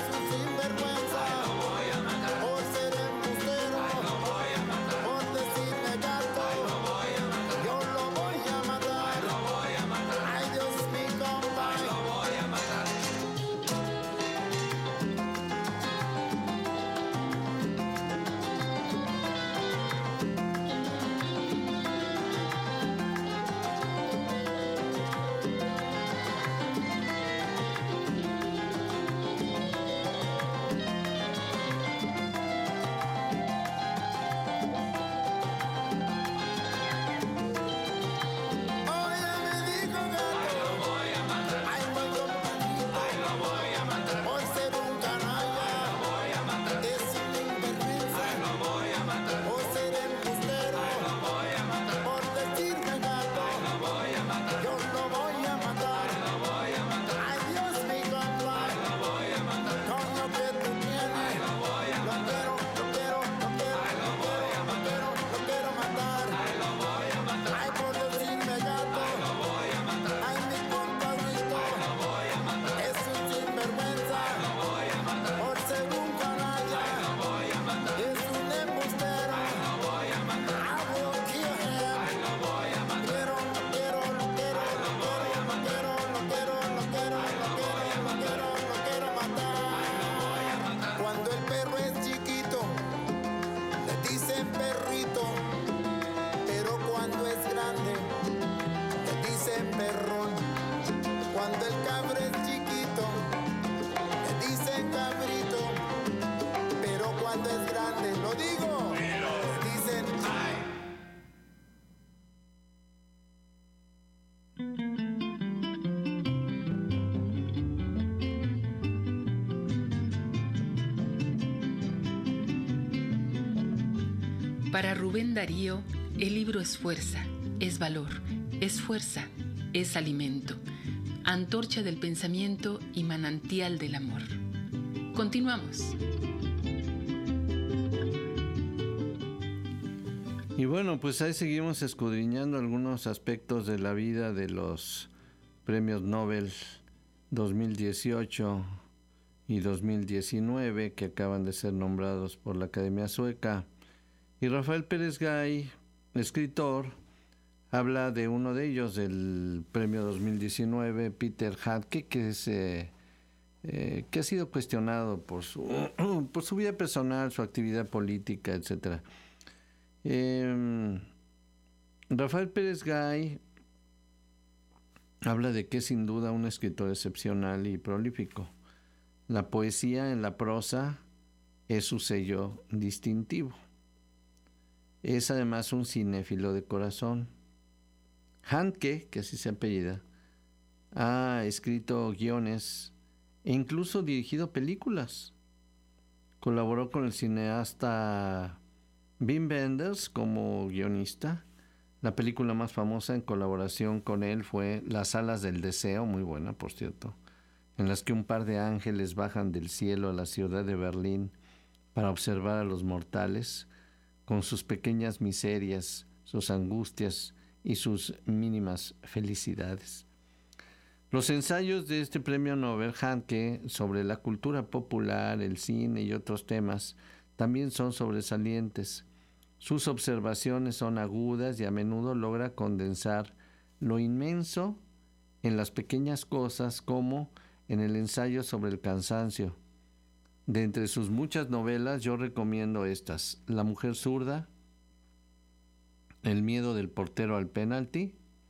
Cuando el cabro es chiquito, le dicen cabrito, pero cuando es grande, lo digo, le dicen ay. Para Rubén Darío, el libro es fuerza, es valor, es fuerza, es alimento, antorcha del pensamiento y manantial del amor. Continuamos. Y bueno, pues ahí seguimos escudriñando algunos aspectos de la vida de los premios Nobel dos mil dieciocho y dos mil diecinueve que acaban de ser nombrados por la Academia Sueca. Y Rafael Pérez Gay, escritor, habla de uno de ellos, del premio dos mil diecinueve, Peter Handke, que es eh, eh, que ha sido cuestionado por su por su vida personal, su actividad política, etcétera. Eh, Rafael Pérez Gay habla de que es sin duda un escritor excepcional y prolífico. La poesía en la prosa es su sello distintivo. Es además un cinéfilo de corazón. Handke, que así se apellida, ha escrito guiones e incluso dirigido películas. Colaboró con el cineasta Wim Wenders como guionista. La película más famosa en colaboración con él fue Las alas del deseo, muy buena por cierto, en las que un par de ángeles bajan del cielo a la ciudad de Berlín para observar a los mortales con sus pequeñas miserias, sus angustias y sus mínimas felicidades. Los ensayos de este premio Nobel Handke sobre la cultura popular, el cine y otros temas también son sobresalientes. Sus observaciones son agudas y a menudo logra condensar lo inmenso en las pequeñas cosas, como en el ensayo sobre el cansancio. De entre sus muchas novelas yo recomiendo estas: La mujer zurda, El miedo del portero al penalti,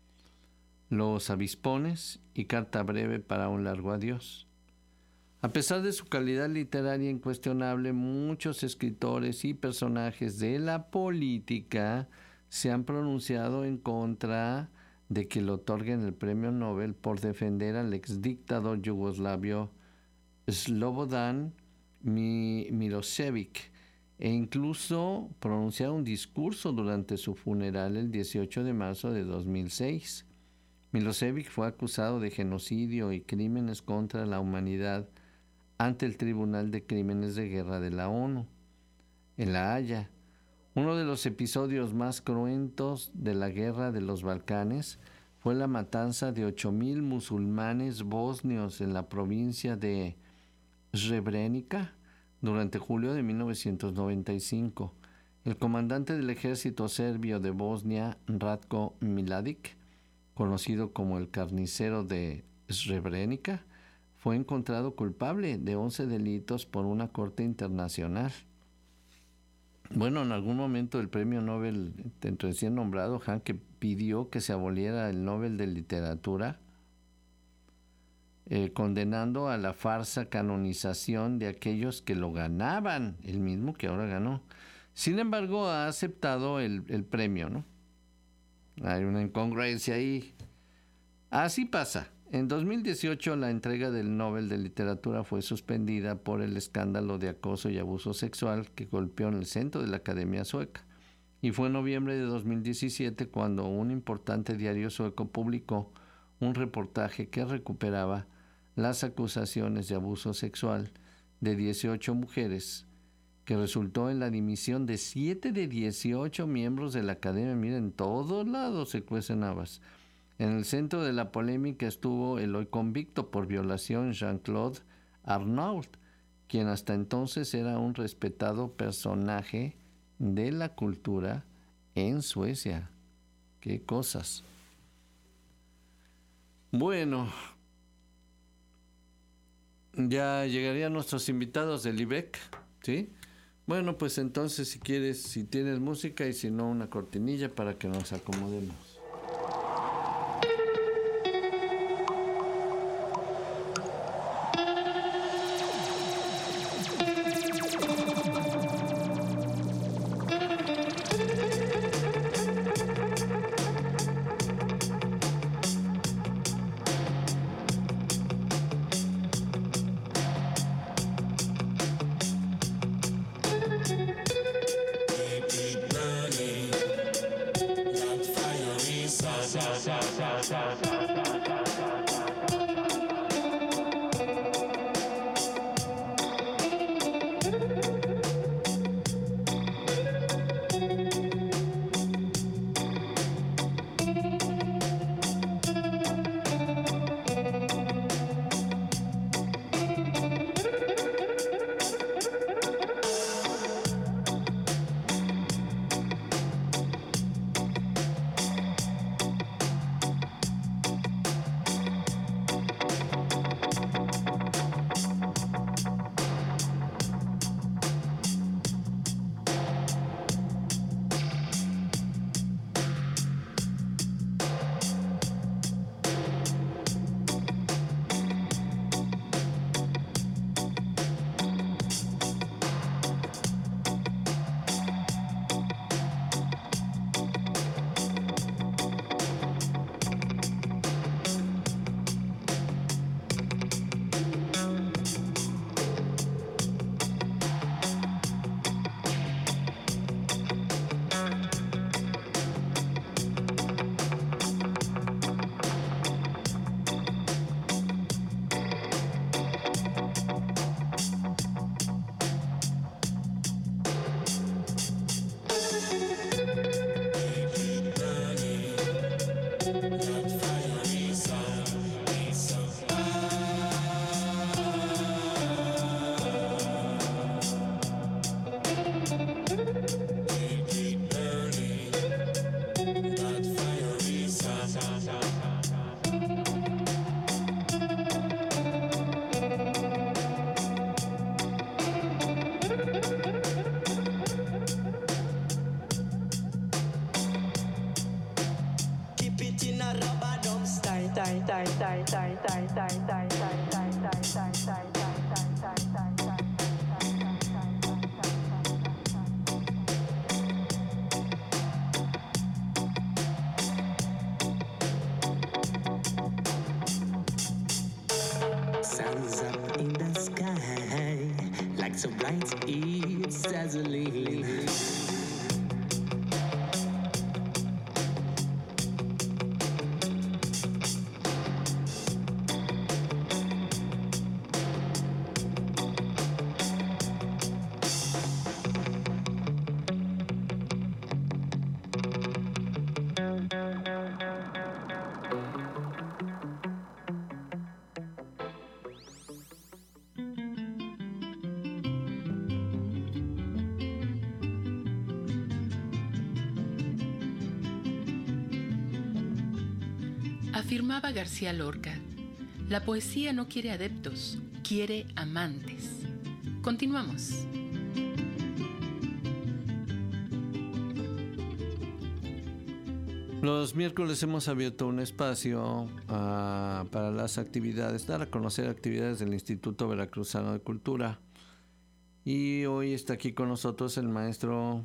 Los avispones y Carta breve para un largo adiós. A pesar de su calidad literaria incuestionable, muchos escritores y personajes de la política se han pronunciado en contra de que le otorguen el premio Nobel por defender al exdictador yugoslavio Slobodan Milošević, e incluso pronunciaron un discurso durante su funeral el dieciocho de marzo de dos mil seis. Milošević fue acusado de genocidio y crímenes contra la humanidad ante el Tribunal de Crímenes de Guerra de la ONU, en La Haya. Uno de los episodios más cruentos de la Guerra de los Balcanes fue la matanza de ocho mil musulmanes bosnios en la provincia de Srebrenica durante julio de mil novecientos noventa y cinco. El comandante del ejército serbio de Bosnia, Ratko Mladić, conocido como el carnicero de Srebrenica, fue encontrado culpable de once delitos por una corte internacional. Bueno, en algún momento el premio Nobel recién nombrado, Handke, pidió que se aboliera el Nobel de Literatura, eh, condenando a la farsa canonización de aquellos que lo ganaban, el mismo que ahora ganó. Sin embargo, ha aceptado el, el premio, ¿no? Hay una incongruencia ahí. Así pasa. En dos mil dieciocho la entrega del Nobel de Literatura fue suspendida por el escándalo de acoso y abuso sexual que golpeó en el centro de la Academia Sueca. Y fue en noviembre de dos mil diecisiete cuando un importante diario sueco publicó un reportaje que recuperaba las acusaciones de abuso sexual de dieciocho mujeres, que resultó en la dimisión de siete de dieciocho miembros de la Academia. Miren, en todos lados se cuecen habas. En el centro de la polémica estuvo el hoy convicto por violación Jean-Claude Arnault, quien hasta entonces era un respetado personaje de la cultura en Suecia. ¡Qué cosas! Bueno, ya llegarían nuestros invitados del I B E C, ¿sí? Bueno, pues entonces si quieres, si tienes música y si no, una cortinilla para que nos acomodemos. Sun's up in the sky, like so bright it's dazzling. Afirmaba García Lorca, la poesía no quiere adeptos, quiere amantes. Continuamos. Los miércoles hemos abierto un espacio uh, para las actividades, dar a conocer actividades del Instituto Veracruzano de Cultura. Y hoy está aquí con nosotros el maestro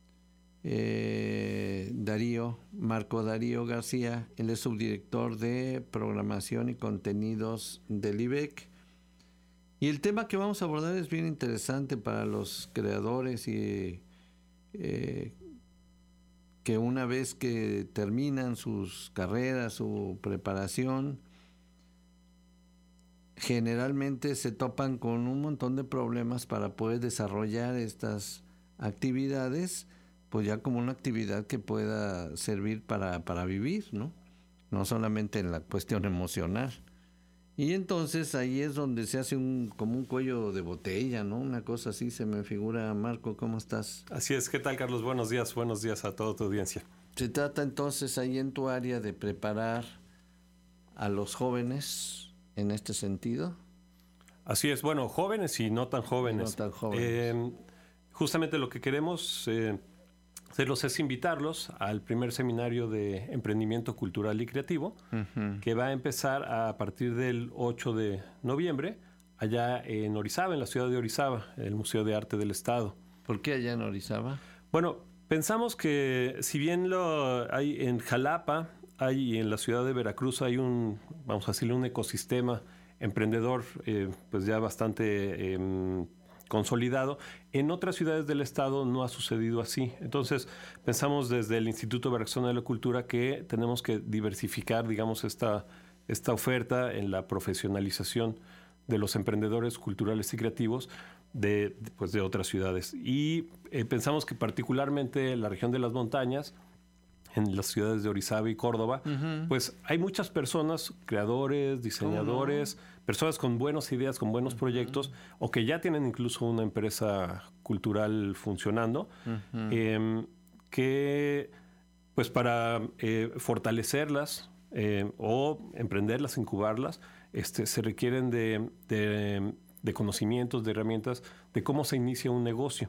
eh, Darío, Marco Darío García. Él es subdirector de Programación y Contenidos del I B E C. Y el tema que vamos a abordar es bien interesante para los creadores y eh, que una vez que terminan sus carreras, su preparación, generalmente se topan con un montón de problemas para poder desarrollar estas actividades, pues ya como una actividad que pueda servir para, para vivir, ¿no? No solamente en la cuestión emocional. Y entonces ahí es donde se hace un como un cuello de botella, ¿no? Una cosa así se me figura. Marco, ¿cómo estás? Así es. ¿Qué tal, Carlos? Buenos días. Buenos días a toda tu audiencia. Se trata entonces ahí en tu área de preparar a los jóvenes en este sentido. Así es. Bueno, jóvenes y no tan jóvenes. No tan jóvenes. Eh, justamente lo que queremos eh, hacerlos es invitarlos al primer seminario de emprendimiento cultural y creativo, uh-huh. que va a empezar a partir del ocho de noviembre, allá en Orizaba, en la ciudad de Orizaba, el Museo de Arte del Estado. ¿Por qué allá en Orizaba? Bueno, pensamos que si bien lo hay en Jalapa, hay en la ciudad de Veracruz, hay un, vamos a decirle, un ecosistema emprendedor eh, pues ya bastante eh, consolidado. En otras ciudades del estado no ha sucedido así. Entonces, pensamos desde el Instituto Veracruzano de la Cultura que tenemos que diversificar, digamos, esta, esta oferta en la profesionalización de los emprendedores culturales y creativos de, pues, de otras ciudades. Y eh, pensamos que particularmente en la región de las montañas, en las ciudades de Orizaba y Córdoba, uh-huh. pues hay muchas personas, creadores, diseñadores, uh-huh. personas con buenas ideas, con buenos uh-huh. proyectos, o que ya tienen incluso una empresa cultural funcionando, uh-huh. eh, que pues para eh, fortalecerlas eh, o emprenderlas, incubarlas, este, se requieren de, de, de conocimientos, de herramientas, de cómo se inicia un negocio.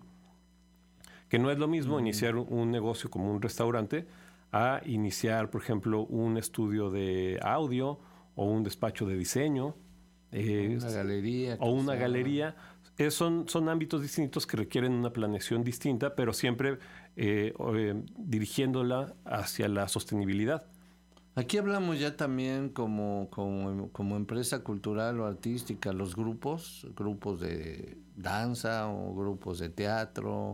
Que no es lo mismo uh-huh. iniciar un negocio como un restaurante a iniciar, por ejemplo, un estudio de audio o un despacho de diseño. Eh, una galería. O una sea. galería. Eh, son, son ámbitos distintos que requieren una planeación distinta, pero siempre eh, eh, dirigiéndola hacia la sostenibilidad. Aquí hablamos ya también como, como, como empresa cultural o artística, los grupos, grupos de danza o grupos de teatro,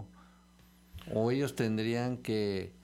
o ellos tendrían que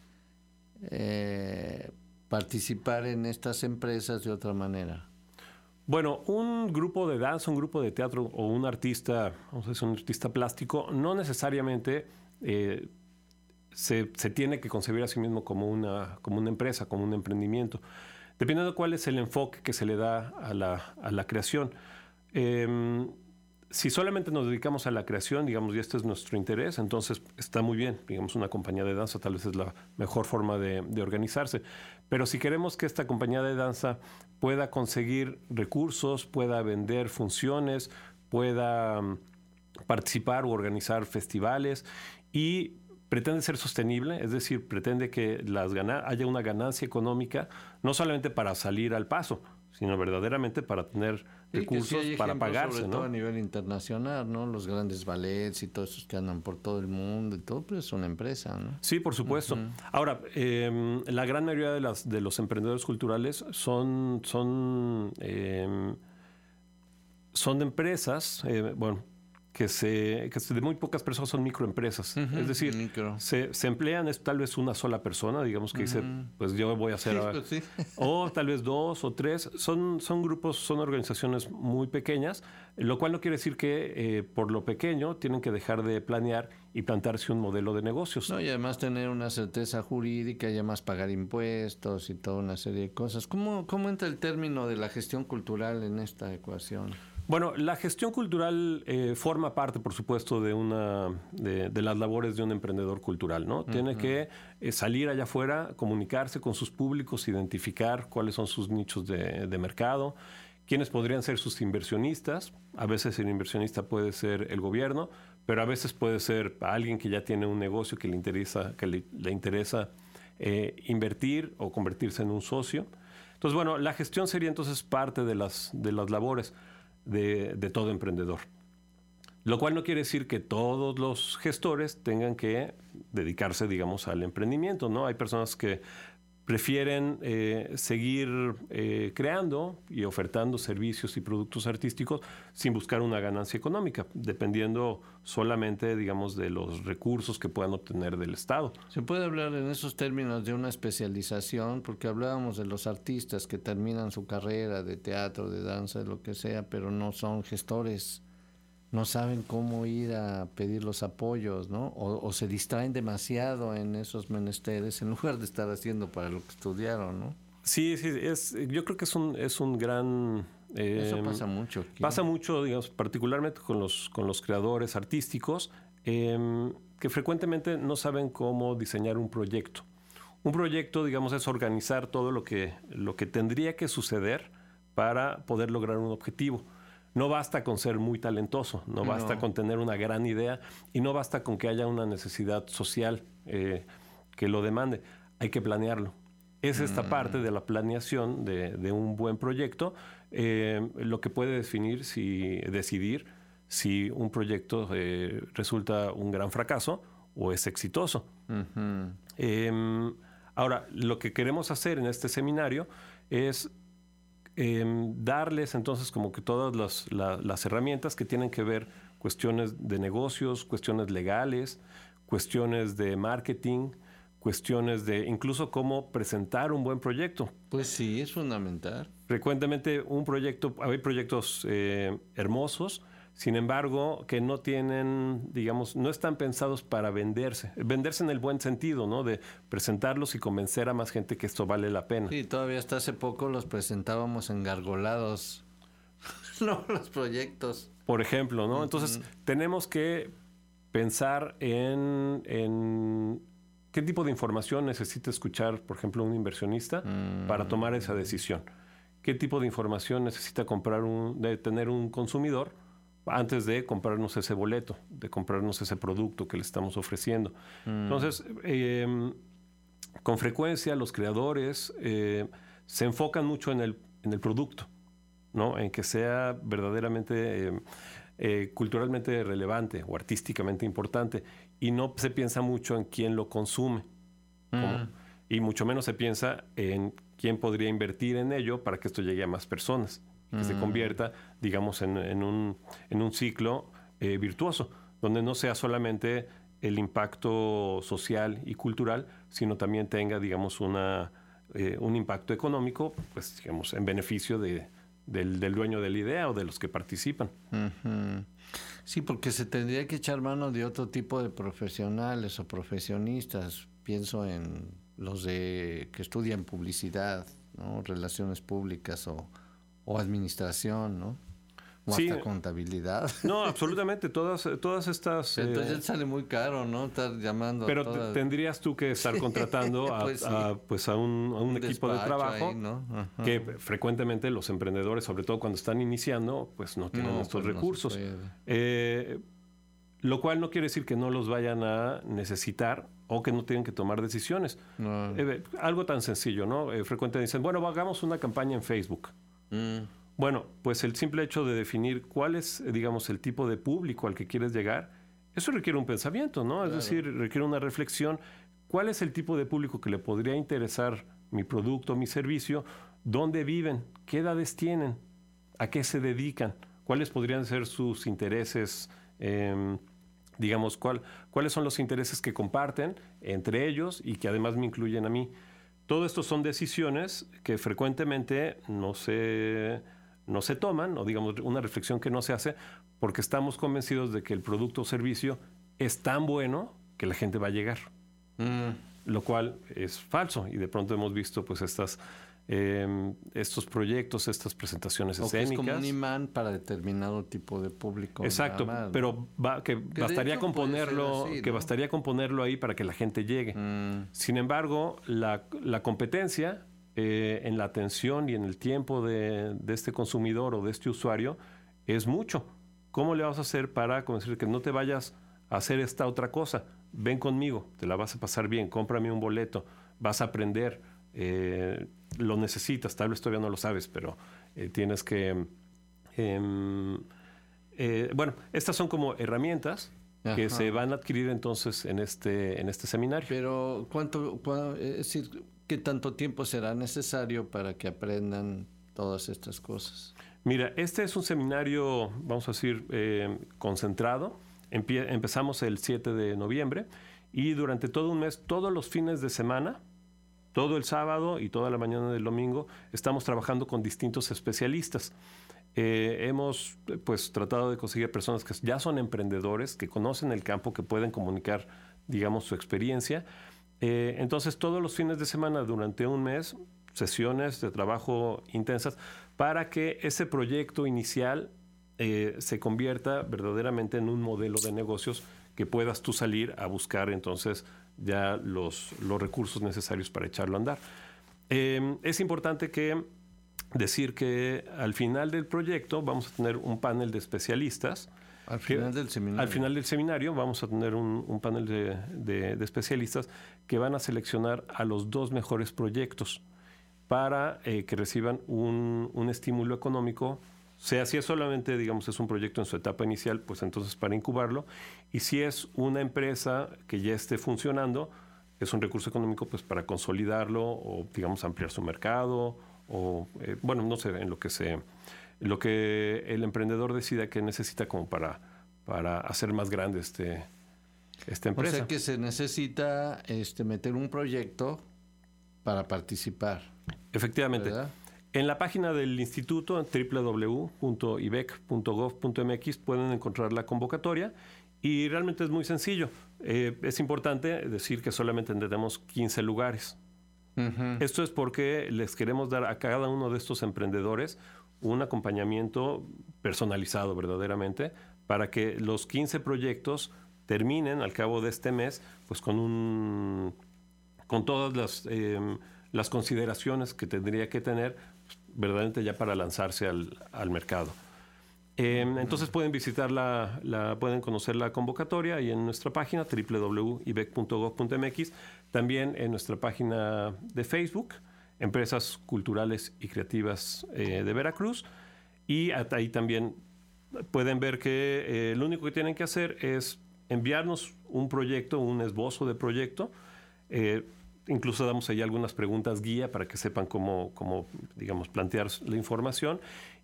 eh, participar en estas empresas de otra manera. Bueno, un grupo de danza, un grupo de teatro o un artista, vamos a decir, un artista plástico, no necesariamente eh, se, se tiene que concebir a sí mismo como una, como una empresa, como un emprendimiento, dependiendo de cuál es el enfoque que se le da a la, a la creación. Eh, Si solamente nos dedicamos a la creación, digamos, y este es nuestro interés, entonces está muy bien. Digamos, una compañía de danza tal vez es la mejor forma de, de organizarse. Pero si queremos que esta compañía de danza pueda conseguir recursos, pueda vender funciones, pueda um, participar o organizar festivales y pretende ser sostenible, es decir, pretende que las gana- haya una ganancia económica, no solamente para salir al paso, sino verdaderamente para tener Sí, recursos que sí hay para ejemplos, pagarse, sobre ¿no? todo a nivel internacional, ¿no? Los grandes ballets y todos esos que andan por todo el mundo y todo, pues es una empresa, ¿no? Sí, por supuesto. Uh-huh. Ahora, eh, la gran mayoría de, las, de los emprendedores culturales son, son, eh, son empresas, eh, bueno, que, se, que de muy pocas personas son microempresas. Uh-huh. Es decir, Micro. se, se emplean es tal vez una sola persona, digamos que uh-huh. dice, pues yo voy a hacer... Sí, pues sí. O tal vez dos o tres. Son, son grupos, son organizaciones muy pequeñas, lo cual no quiere decir que eh, por lo pequeño tienen que dejar de planear y plantearse un modelo de negocios. No, y además tener una certeza jurídica y además pagar impuestos y toda una serie de cosas. ¿Cómo, cómo entra el término de la gestión cultural en esta ecuación? Bueno, la gestión cultural eh, forma parte, por supuesto, de una de, de las labores de un emprendedor cultural, ¿no? Uh-huh. Tiene que eh, salir allá afuera, comunicarse con sus públicos, identificar cuáles son sus nichos de, de mercado, quiénes podrían ser sus inversionistas. A veces el inversionista puede ser el gobierno, pero a veces puede ser alguien que ya tiene un negocio que le interesa, que le, le interesa eh, invertir o convertirse en un socio. Entonces, bueno, la gestión sería entonces parte de las, de las labores De, de todo emprendedor. Lo cual no quiere decir que todos los gestores tengan que dedicarse, digamos, al emprendimiento, ¿no? Hay personas que prefieren eh, seguir eh, creando y ofertando servicios y productos artísticos sin buscar una ganancia económica, dependiendo solamente, digamos, de los recursos que puedan obtener del Estado. ¿Se puede hablar en esos términos de una especialización? Porque hablábamos de los artistas que terminan su carrera de teatro, de danza, de lo que sea, pero no son gestores. No saben cómo ir a pedir los apoyos, ¿no? O, o se distraen demasiado en esos menesteres en lugar de estar haciendo para lo que estudiaron, ¿no? Sí, sí, es, yo creo que es un, es un gran... Eh, Eso pasa mucho aquí. Pasa mucho, digamos, particularmente con los, con los creadores artísticos, eh, que frecuentemente no saben cómo diseñar un proyecto. Un proyecto, digamos, es organizar todo lo que, lo que tendría que suceder para poder lograr un objetivo. No basta con ser muy talentoso, no basta no. con tener una gran idea y no basta con que haya una necesidad social eh, que lo demande. Hay que planearlo. Es esta mm. parte de la planeación de, de un buen proyecto eh, lo que puede definir si, decidir si un proyecto eh, resulta un gran fracaso o es exitoso. Uh-huh. Eh, ahora, lo que queremos hacer en este seminario es Eh, darles entonces como que todas las, la, las herramientas que tienen que ver cuestiones de negocios, cuestiones legales, cuestiones de marketing, cuestiones de incluso cómo presentar un buen proyecto. Pues sí, es fundamental. Frecuentemente un proyecto, hay proyectos eh, hermosos, sin embargo, que no tienen, digamos, no están pensados para venderse. Venderse en el buen sentido, ¿no? De presentarlos y convencer a más gente que esto vale la pena. Sí, todavía hasta hace poco los presentábamos engargolados, no los proyectos. Por ejemplo, ¿no? Uh-huh. Entonces, tenemos que pensar en, en qué tipo de información necesita escuchar, por ejemplo, un inversionista uh-huh. para tomar esa decisión. ¿Qué tipo de información necesita comprar un, de tener un consumidor antes de comprarnos ese boleto, de comprarnos ese producto que le estamos ofreciendo? Mm. Entonces, eh, con frecuencia los creadores eh, se enfocan mucho en el, en el producto, ¿no? En que sea verdaderamente eh, eh, culturalmente relevante o artísticamente importante, y no se piensa mucho en quién lo consume. Mm. Como, y mucho menos se piensa en quién podría invertir en ello para que esto llegue a más personas. Que mm. se convierta, digamos, en, en, un, en un ciclo eh, virtuoso, donde no sea solamente el impacto social y cultural, sino también tenga, digamos, una, eh, un impacto económico, pues, digamos, en beneficio de, del, del dueño de la idea o de los que participan. Uh-huh. Sí, porque se tendría que echar mano de otro tipo de profesionales o profesionistas. Pienso en los de que estudian publicidad, ¿no? Relaciones públicas o... o administración, ¿no? O sí, hasta contabilidad. No, absolutamente. Todas, todas estas... Entonces eh, sale muy caro, ¿no? Estar llamando pero a todas... tendrías tú que estar contratando a, pues sí. a, pues a un, a un, un equipo de trabajo ahí, ¿no? Que frecuentemente los emprendedores, sobre todo cuando están iniciando, pues no tienen no, estos pues recursos. No eh, lo cual no quiere decir que no los vayan a necesitar o que no tienen que tomar decisiones. No. Eh, algo tan sencillo, ¿no? Eh, frecuentemente dicen, bueno, hagamos una campaña en Facebook. Mm. Bueno, pues el simple hecho de definir cuál es, digamos, el tipo de público al que quieres llegar, eso requiere un pensamiento, ¿no? Claro. Es decir, requiere una reflexión. ¿Cuál es el tipo de público que le podría interesar mi producto, mi servicio? ¿Dónde viven? ¿Qué edades tienen? ¿A qué se dedican? ¿Cuáles podrían ser sus intereses? Eh, digamos, cuál, cuáles son los intereses que comparten entre ellos y que además me incluyen a mí. Todo esto son decisiones que frecuentemente no se, no se toman, o digamos, una reflexión que no se hace porque estamos convencidos de que el producto o servicio es tan bueno que la gente va a llegar. Mm. Lo cual es falso, y de pronto hemos visto pues estas eh, estos proyectos, estas presentaciones o escénicas. Que es como un imán para determinado tipo de público. Exacto, más, ¿no? pero va, que, que bastaría con ponerlo, así, que ¿no? bastaría con ponerlo ahí para que la gente llegue. Mm. Sin embargo, la, la competencia eh, en la atención y en el tiempo de, de este consumidor o de este usuario es mucho. ¿Cómo le vas a hacer para convencer que no te vayas a hacer esta otra cosa? Ven conmigo, te la vas a pasar bien, cómprame un boleto, vas a aprender, eh, lo necesitas, tal vez todavía no lo sabes, pero eh, tienes que... Eh, eh, bueno, estas son como herramientas Ajá. que se van a adquirir entonces en este, en este seminario. Pero, ¿cuánto, cuánto, es decir, qué tanto tiempo será necesario para que aprendan todas estas cosas? Mira, este es un seminario, vamos a decir, eh, concentrado. Empie- empezamos el siete de noviembre y durante todo un mes, todos los fines de semana, todo el sábado y toda la mañana del domingo, estamos trabajando con distintos especialistas. Eh, hemos pues tratado de conseguir personas que ya son emprendedores, que conocen el campo, que pueden comunicar, digamos, su experiencia. Eh, entonces, todos los fines de semana durante un mes, sesiones de trabajo intensas para que ese proyecto inicial Eh, se convierta verdaderamente en un modelo de negocios que puedas tú salir a buscar entonces ya los, los recursos necesarios para echarlo a andar. Eh, es importante que decir que al final del proyecto vamos a tener un panel de especialistas. Al final que, del seminario. Al final del seminario vamos a tener un, un panel de, de, de especialistas que van a seleccionar a los dos mejores proyectos para eh, que reciban un, un estímulo económico. O sea, si es solamente, digamos, es un proyecto en su etapa inicial, pues entonces para incubarlo. Y si es una empresa que ya esté funcionando, es un recurso económico pues para consolidarlo o, digamos, ampliar su mercado o, eh, bueno, no sé, en lo que se, en lo que el emprendedor decida que necesita como para, para hacer más grande este, esta empresa. O sea que se necesita este, meter un proyecto para participar. Efectivamente. ¿Verdad? En la página del instituto, en doble u doble u doble u punto i b e c punto gov punto m x, pueden encontrar la convocatoria y realmente es muy sencillo. Eh, es importante decir que solamente tenemos quince lugares. Uh-huh. Esto es porque les queremos dar a cada uno de estos emprendedores un acompañamiento personalizado verdaderamente para que los quince proyectos terminen al cabo de este mes pues con un con todas las, eh, las consideraciones que tendría que tener verdaderamente ya para lanzarse al, al mercado. Eh, entonces pueden visitar la, la, pueden conocer la convocatoria ahí en nuestra página doble u doble u doble u punto i b e c punto gov punto m x, también en nuestra página de Facebook, Empresas Culturales y Creativas eh, de Veracruz, y ahí también pueden ver que eh, lo único que tienen que hacer es enviarnos un proyecto, un esbozo de proyecto. Eh, Incluso damos ahí algunas preguntas guía para que sepan cómo, cómo digamos, plantear la información.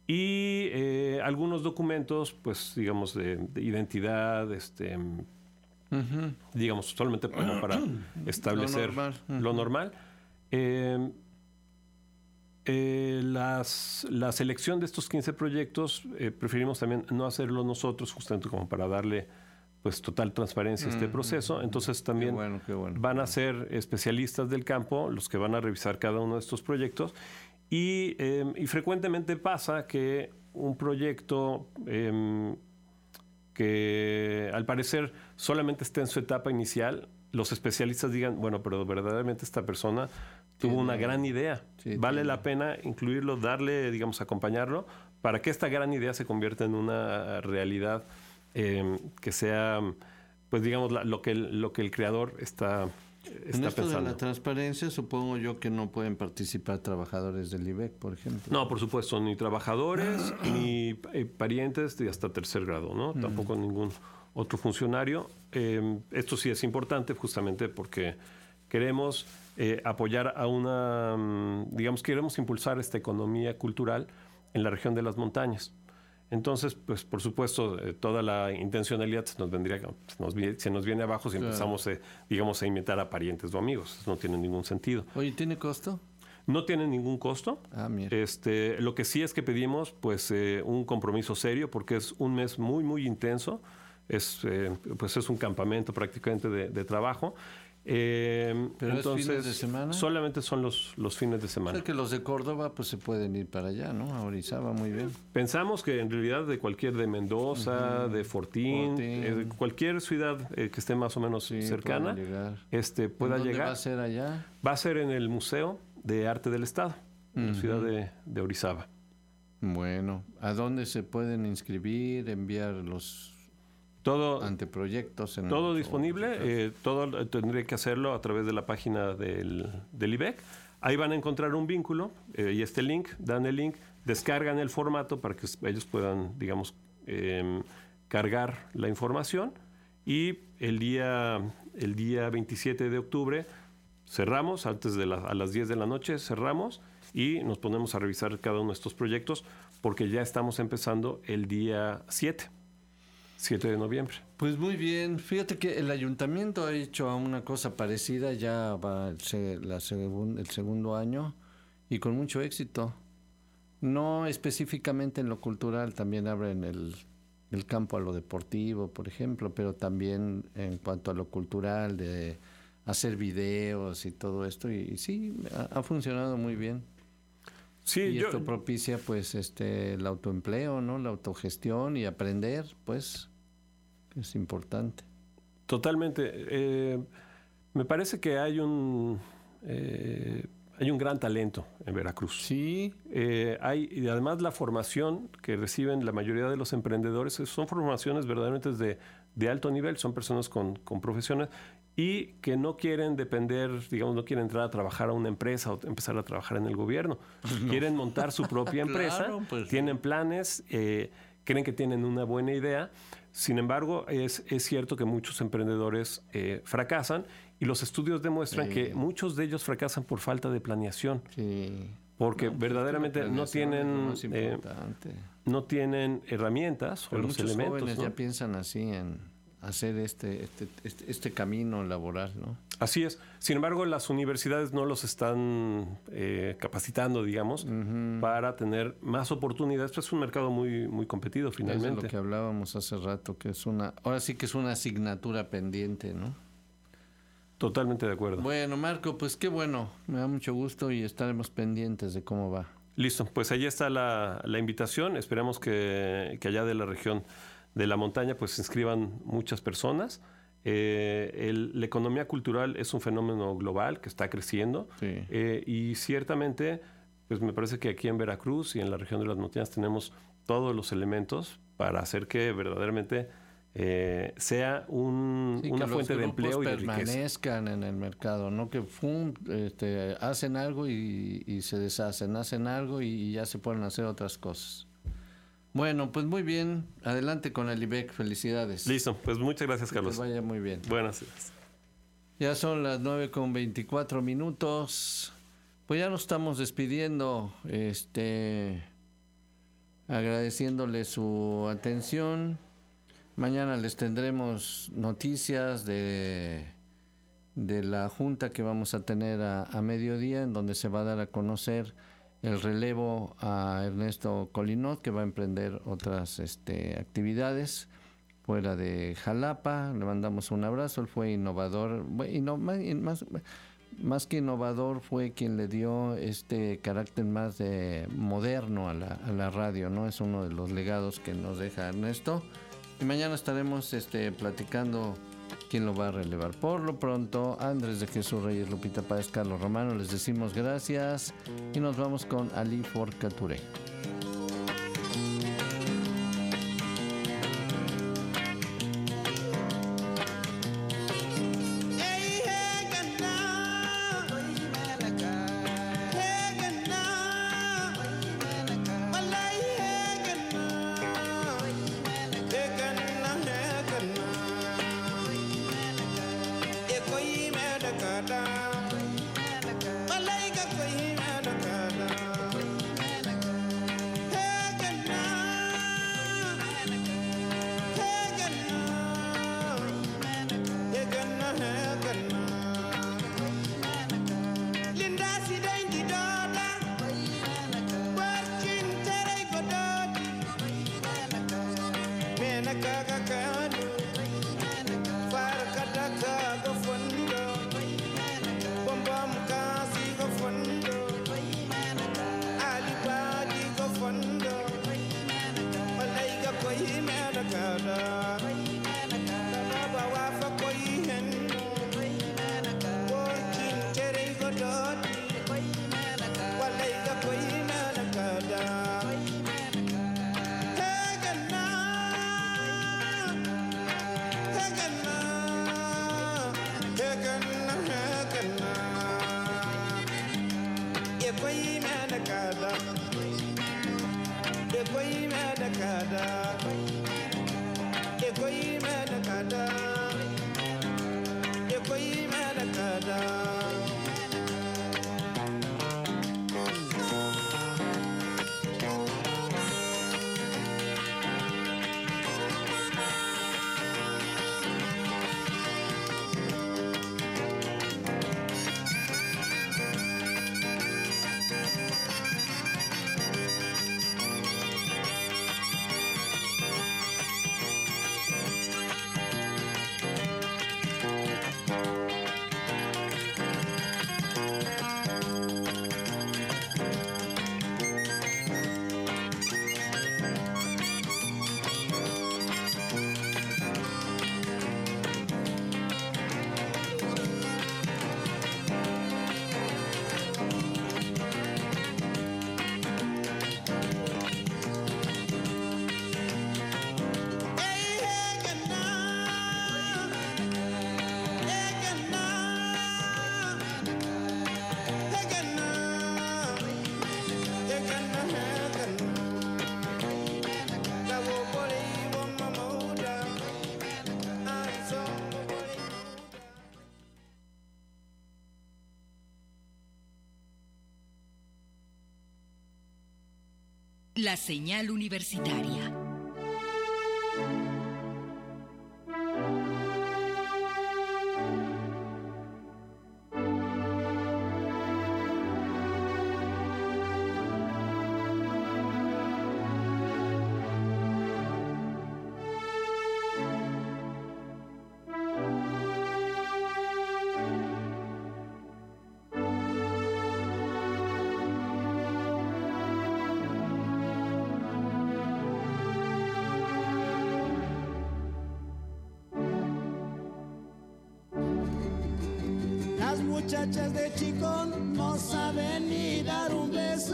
Y eh, algunos documentos, pues, digamos, de, de identidad, este, uh-huh. digamos, solamente como para establecer lo normal. Uh-huh. Lo normal. Eh, eh, las, la selección de estos quince proyectos, eh, preferimos también no hacerlo nosotros, justamente como para darle pues total transparencia a este proceso. Entonces también qué bueno, qué bueno. van a ser especialistas del campo los que van a revisar cada uno de estos proyectos y, eh, y frecuentemente pasa que un proyecto eh, que al parecer solamente está en su etapa inicial, los especialistas digan, bueno, pero verdaderamente esta persona tuvo tiene, una gran idea. Sí, vale tiene. la pena incluirlo, darle, digamos, acompañarlo para que esta gran idea se convierta en una realidad Eh, que sea, pues digamos, la, lo, que el, lo que el creador está En está esto pensando. de la transparencia, supongo yo que no pueden participar trabajadores del I B E C, por ejemplo. No, por supuesto, ni trabajadores, ni eh, parientes de hasta tercer grado, ¿no? Mm. Tampoco ningún otro funcionario. Eh, esto sí es importante justamente porque queremos eh, apoyar a una, digamos, queremos impulsar esta economía cultural en la región de las montañas. Entonces, pues por supuesto, eh, toda la intencionalidad se nos vendría, se nos, se nos viene abajo si claro. empezamos, eh, digamos, a invitar a parientes o amigos. Eso no tiene ningún sentido. Oye, ¿tiene costo? No tiene ningún costo. Ah, mira. Este, lo que sí es que pedimos, pues, eh, un compromiso serio, porque es un mes muy, muy intenso. Es, eh, pues, es un campamento prácticamente de, de trabajo. Eh, ¿Pero entonces, es fines de semana? Solamente son los, los fines de semana. O sea que los de Córdoba pues se pueden ir para allá, ¿no? A Orizaba, muy bien. Pensamos que en realidad de cualquier, de Mendoza, uh-huh. de Fortín, Fortín. Eh, cualquier ciudad eh, que esté más o menos sí, cercana, este, pueda ¿Dónde llegar. ¿Va a ser allá? Va a ser en el Museo de Arte del Estado, uh-huh. en la ciudad de, de Orizaba. Bueno, ¿a dónde se pueden inscribir, enviar los... Todo, anteproyectos en todo disponible, eh, todo tendría que hacerlo a través de la página del, del I B E C. Ahí van a encontrar un vínculo eh, y este link, dan el link, descargan el formato para que ellos puedan, digamos, eh, cargar la información y el día, el día veintisiete de octubre cerramos, antes de la, a las diez de la noche cerramos y nos ponemos a revisar cada uno de estos proyectos porque ya estamos empezando el día siete. siete de noviembre. Pues muy bien. Fíjate que el ayuntamiento ha hecho una cosa parecida, ya va el, la segun, el segundo año y con mucho éxito. No específicamente en lo cultural, también abren el, el campo a lo deportivo, por ejemplo, pero también en cuanto a lo cultural, de hacer videos y todo esto. Y, y sí, ha, ha funcionado muy bien. Sí, y yo, esto propicia pues este el autoempleo, ¿no? La autogestión y aprender, pues, que es importante. Totalmente. Eh, me parece que hay un eh, hay un gran talento en Veracruz. Sí. Eh, hay y además la formación que reciben la mayoría de los emprendedores son formaciones verdaderamente de, de alto nivel, son personas con, con profesiones y que no quieren depender, digamos, no quieren entrar a trabajar a una empresa o empezar a trabajar en el gobierno. No. Quieren montar su propia empresa, claro, pues, tienen planes, eh, creen que tienen una buena idea. Sin embargo, es, es cierto que muchos emprendedores eh, fracasan y los estudios demuestran sí. que muchos de ellos fracasan por falta de planeación. Sí. Porque no, verdaderamente no tienen, eh, no tienen herramientas Pero o los muchos elementos. Jóvenes ¿no? ya piensan así en hacer este, este, este, este camino laboral, ¿no? Así es. Sin embargo, las universidades no los están eh, capacitando, digamos, uh-huh. para tener más oportunidades. Pues es un mercado muy, muy competido, finalmente. Es de lo que hablábamos hace rato, que es una, ahora sí que es una asignatura pendiente, ¿no? Totalmente de acuerdo. Bueno, Marco, pues qué bueno. Me da mucho gusto y estaremos pendientes de cómo va. Listo. Pues ahí está la, la invitación. Esperamos que, que allá de la región de la montaña pues se inscriban muchas personas. Eh, el, la economía cultural es un fenómeno global que está creciendo sí. eh, y ciertamente pues me parece que aquí en Veracruz y en la región de las montañas tenemos todos los elementos para hacer que verdaderamente eh, sea un, sí, una fuente de empleo y de riqueza. Permanezcan en el mercado, no que fum, este, hacen algo y, y se deshacen, hacen algo y ya se pueden hacer otras cosas. Bueno, pues muy bien. Adelante con el I B E C. Felicidades. Listo. Pues muchas gracias, Carlos. Que vaya muy bien. Buenas noches. Ya son las nueve con veinticuatro minutos. Pues ya nos estamos despidiendo. Este, agradeciéndole su atención. Mañana les tendremos noticias de, de la junta que vamos a tener a, a mediodía, en donde se va a dar a conocer el relevo a Ernesto Colinot, que va a emprender otras este, actividades fuera de Jalapa. Le mandamos un abrazo. Él fue innovador, bueno, más, más que innovador, fue quien le dio este carácter más de moderno a la, a la radio, ¿no? Es uno de los legados que nos deja Ernesto. Y mañana estaremos este, platicando quién lo va a relevar. Por lo pronto, Andrés de Jesús Reyes, Lupita Páez, Carlos Romano, les decimos gracias y nos vamos con Ali Forcature. Hey, hey, La señal universitaria. Muchachas de Chicón no saben ni dar un beso.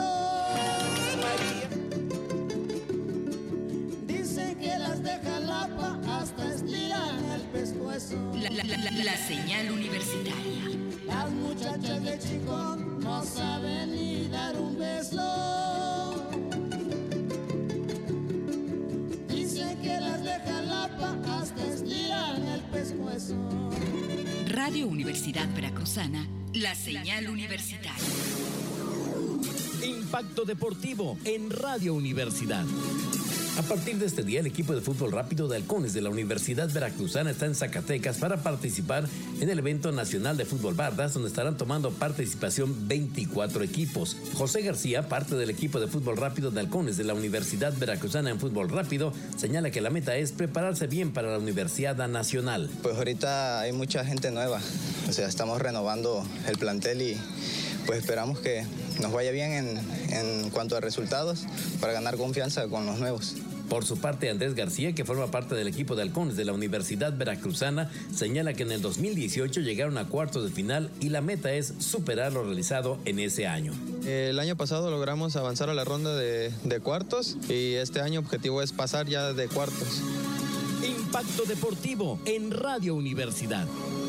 Dicen que las de Jalapa hasta estiran el pescuezo. La, la, la, la, la señal universitaria. Las muchachas de Chicón no saben ni dar un beso. Dicen que las de Jalapa hasta estiran el pescuezo. Radio Universidad Veracruzana, la señal universitaria. Impacto Deportivo en Radio Universidad. A partir de este día, el equipo de fútbol rápido de Halcones de la Universidad Veracruzana está en Zacatecas para participar en el evento nacional de fútbol bardas, donde estarán tomando participación veinticuatro equipos. José García, parte del equipo de fútbol rápido de Halcones de la Universidad Veracruzana en fútbol rápido, señala que la meta es prepararse bien para la Universidad Nacional. Pues ahorita hay mucha gente nueva, o sea, estamos renovando el plantel y pues esperamos que nos vaya bien en, en cuanto a resultados para ganar confianza con los nuevos. Por su parte, Andrés García, que forma parte del equipo de Halcones de la Universidad Veracruzana, señala que en el dos mil dieciocho llegaron a cuartos de final y la meta es superar lo realizado en ese año. El año pasado logramos avanzar a la ronda de, de cuartos y este año objetivo es pasar ya de cuartos. Impacto Deportivo en Radio Universidad.